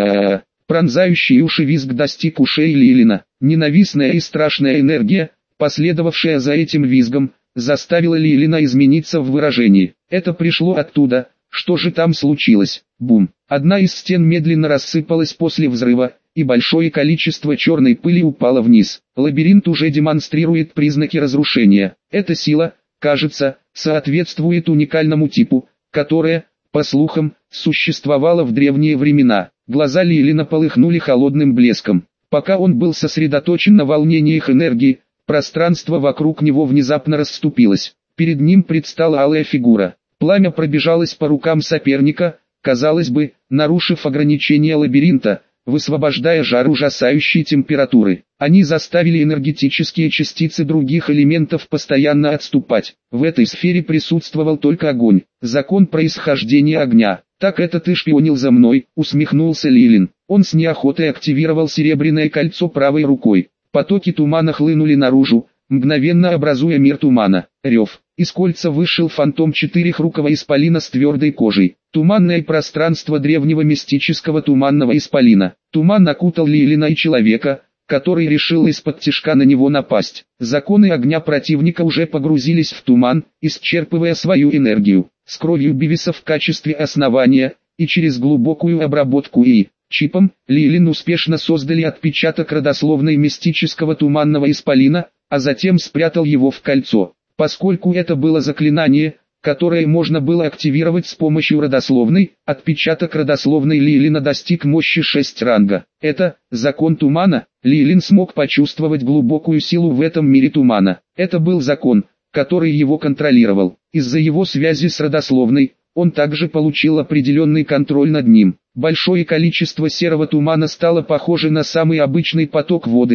Пронзающий уши визг достиг ушей Лилина. Ненавистная и страшная энергия, последовавшая за этим визгом, заставила Лилина измениться в выражении. Это пришло оттуда. Что же там случилось? Бум. Одна из стен медленно рассыпалась после взрыва, и большое количество черной пыли упало вниз. Лабиринт уже демонстрирует признаки разрушения. Эта сила, кажется, соответствует уникальному типу, которая, по слухам, существовала в древние времена. Глаза Лилина полыхнули холодным блеском. Пока он был сосредоточен на волнениях энергии, пространство вокруг него внезапно расступилось. Перед ним предстала алая фигура. Пламя пробежалось по рукам соперника, казалось бы, нарушив ограничения лабиринта, высвобождая жар ужасающей температуры. Они заставили энергетические частицы других элементов постоянно отступать. В этой сфере присутствовал только огонь, закон происхождения огня. «Так это ты шпионил за мной», — усмехнулся Лилин. Он с неохотой активировал серебряное кольцо правой рукой. Потоки тумана хлынули наружу, мгновенно образуя мир тумана. Рев. Из кольца вышел фантом 4-рукого исполина с твердой кожей. Туманное пространство древнего мистического туманного исполина. Туман окутал Лилина и человека, который решил из-под тишка на него напасть. Законы огня противника уже погрузились в туман, исчерпывая свою энергию. С кровью Бивиса в качестве основания, и через глубокую обработку чипом, Лилин успешно создали отпечаток родословной мистического туманного исполина, а затем спрятал его в кольцо. Поскольку это было заклинание, которое можно было активировать с помощью родословной, отпечаток родословной Лилина достиг мощи 6 ранга. Это закон тумана. Лилин смог почувствовать глубокую силу в этом мире тумана. Это был закон, который его контролировал. Из-за его связи с родословной, он также получил определенный контроль над ним. Большое количество серого тумана стало похоже на самый обычный поток воды,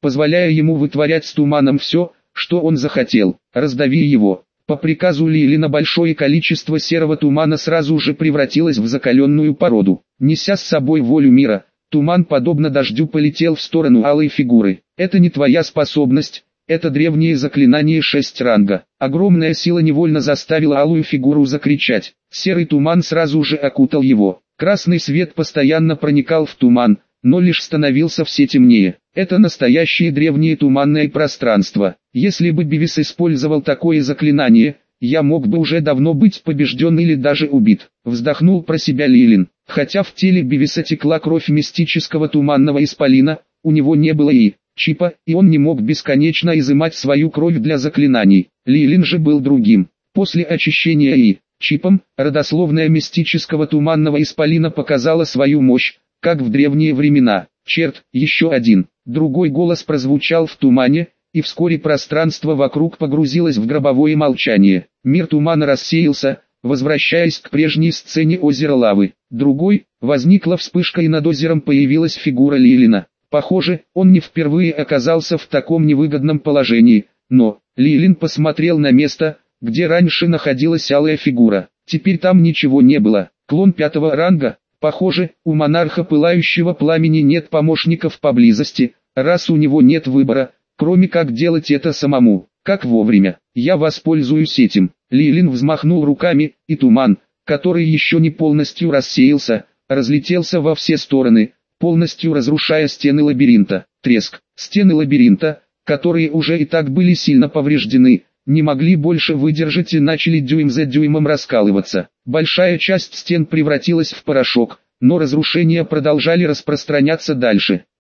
позволяя ему вытворять с туманом все, что он захотел. «Раздави его». По приказу Лилина большое количество серого тумана сразу же превратилось в закаленную породу. Неся с собой волю мира, туман подобно дождю полетел в сторону алой фигуры. «Это не твоя способность, это древнее заклинание 6 ранга». Огромная сила невольно заставила алую фигуру закричать. Серый туман сразу же окутал его. Красный свет постоянно проникал в туман, но лишь становился все темнее. Это настоящее древнее туманное пространство. Если бы Бивис использовал такое заклинание, я мог бы уже давно быть побежден или даже убит. Вздохнул про себя Лилин. Хотя в теле Бивиса текла кровь мистического туманного исполина, у него не было и чипа, и он не мог бесконечно изымать свою кровь для заклинаний. Лилин же был другим. После очищения и чипом, родословная мистического туманного исполина показала свою мощь, как в древние времена. «Черт, еще один!» Другой голос прозвучал в тумане, и вскоре пространство вокруг погрузилось в гробовое молчание. Мир тумана рассеялся, возвращаясь к прежней сцене озера лавы. Другой, возникла вспышка, и над озером появилась фигура Лилина. Похоже, он не впервые оказался в таком невыгодном положении, но Лилин посмотрел на место, где раньше находилась алая фигура. Теперь там ничего не было. Клон 5-го ранга. Похоже, у монарха пылающего пламени нет помощников поблизости, раз у него нет выбора, кроме как делать это самому. Как вовремя. Я воспользуюсь этим. Лилин взмахнул руками, и туман, который еще не полностью рассеялся, разлетелся во все стороны, полностью разрушая стены лабиринта. Треск. Стены лабиринта, которые уже и так были сильно повреждены, не могли больше выдержать и начали дюйм за дюймом раскалываться. Большая часть стен превратилась в порошок, но разрушения продолжали распространяться дальше.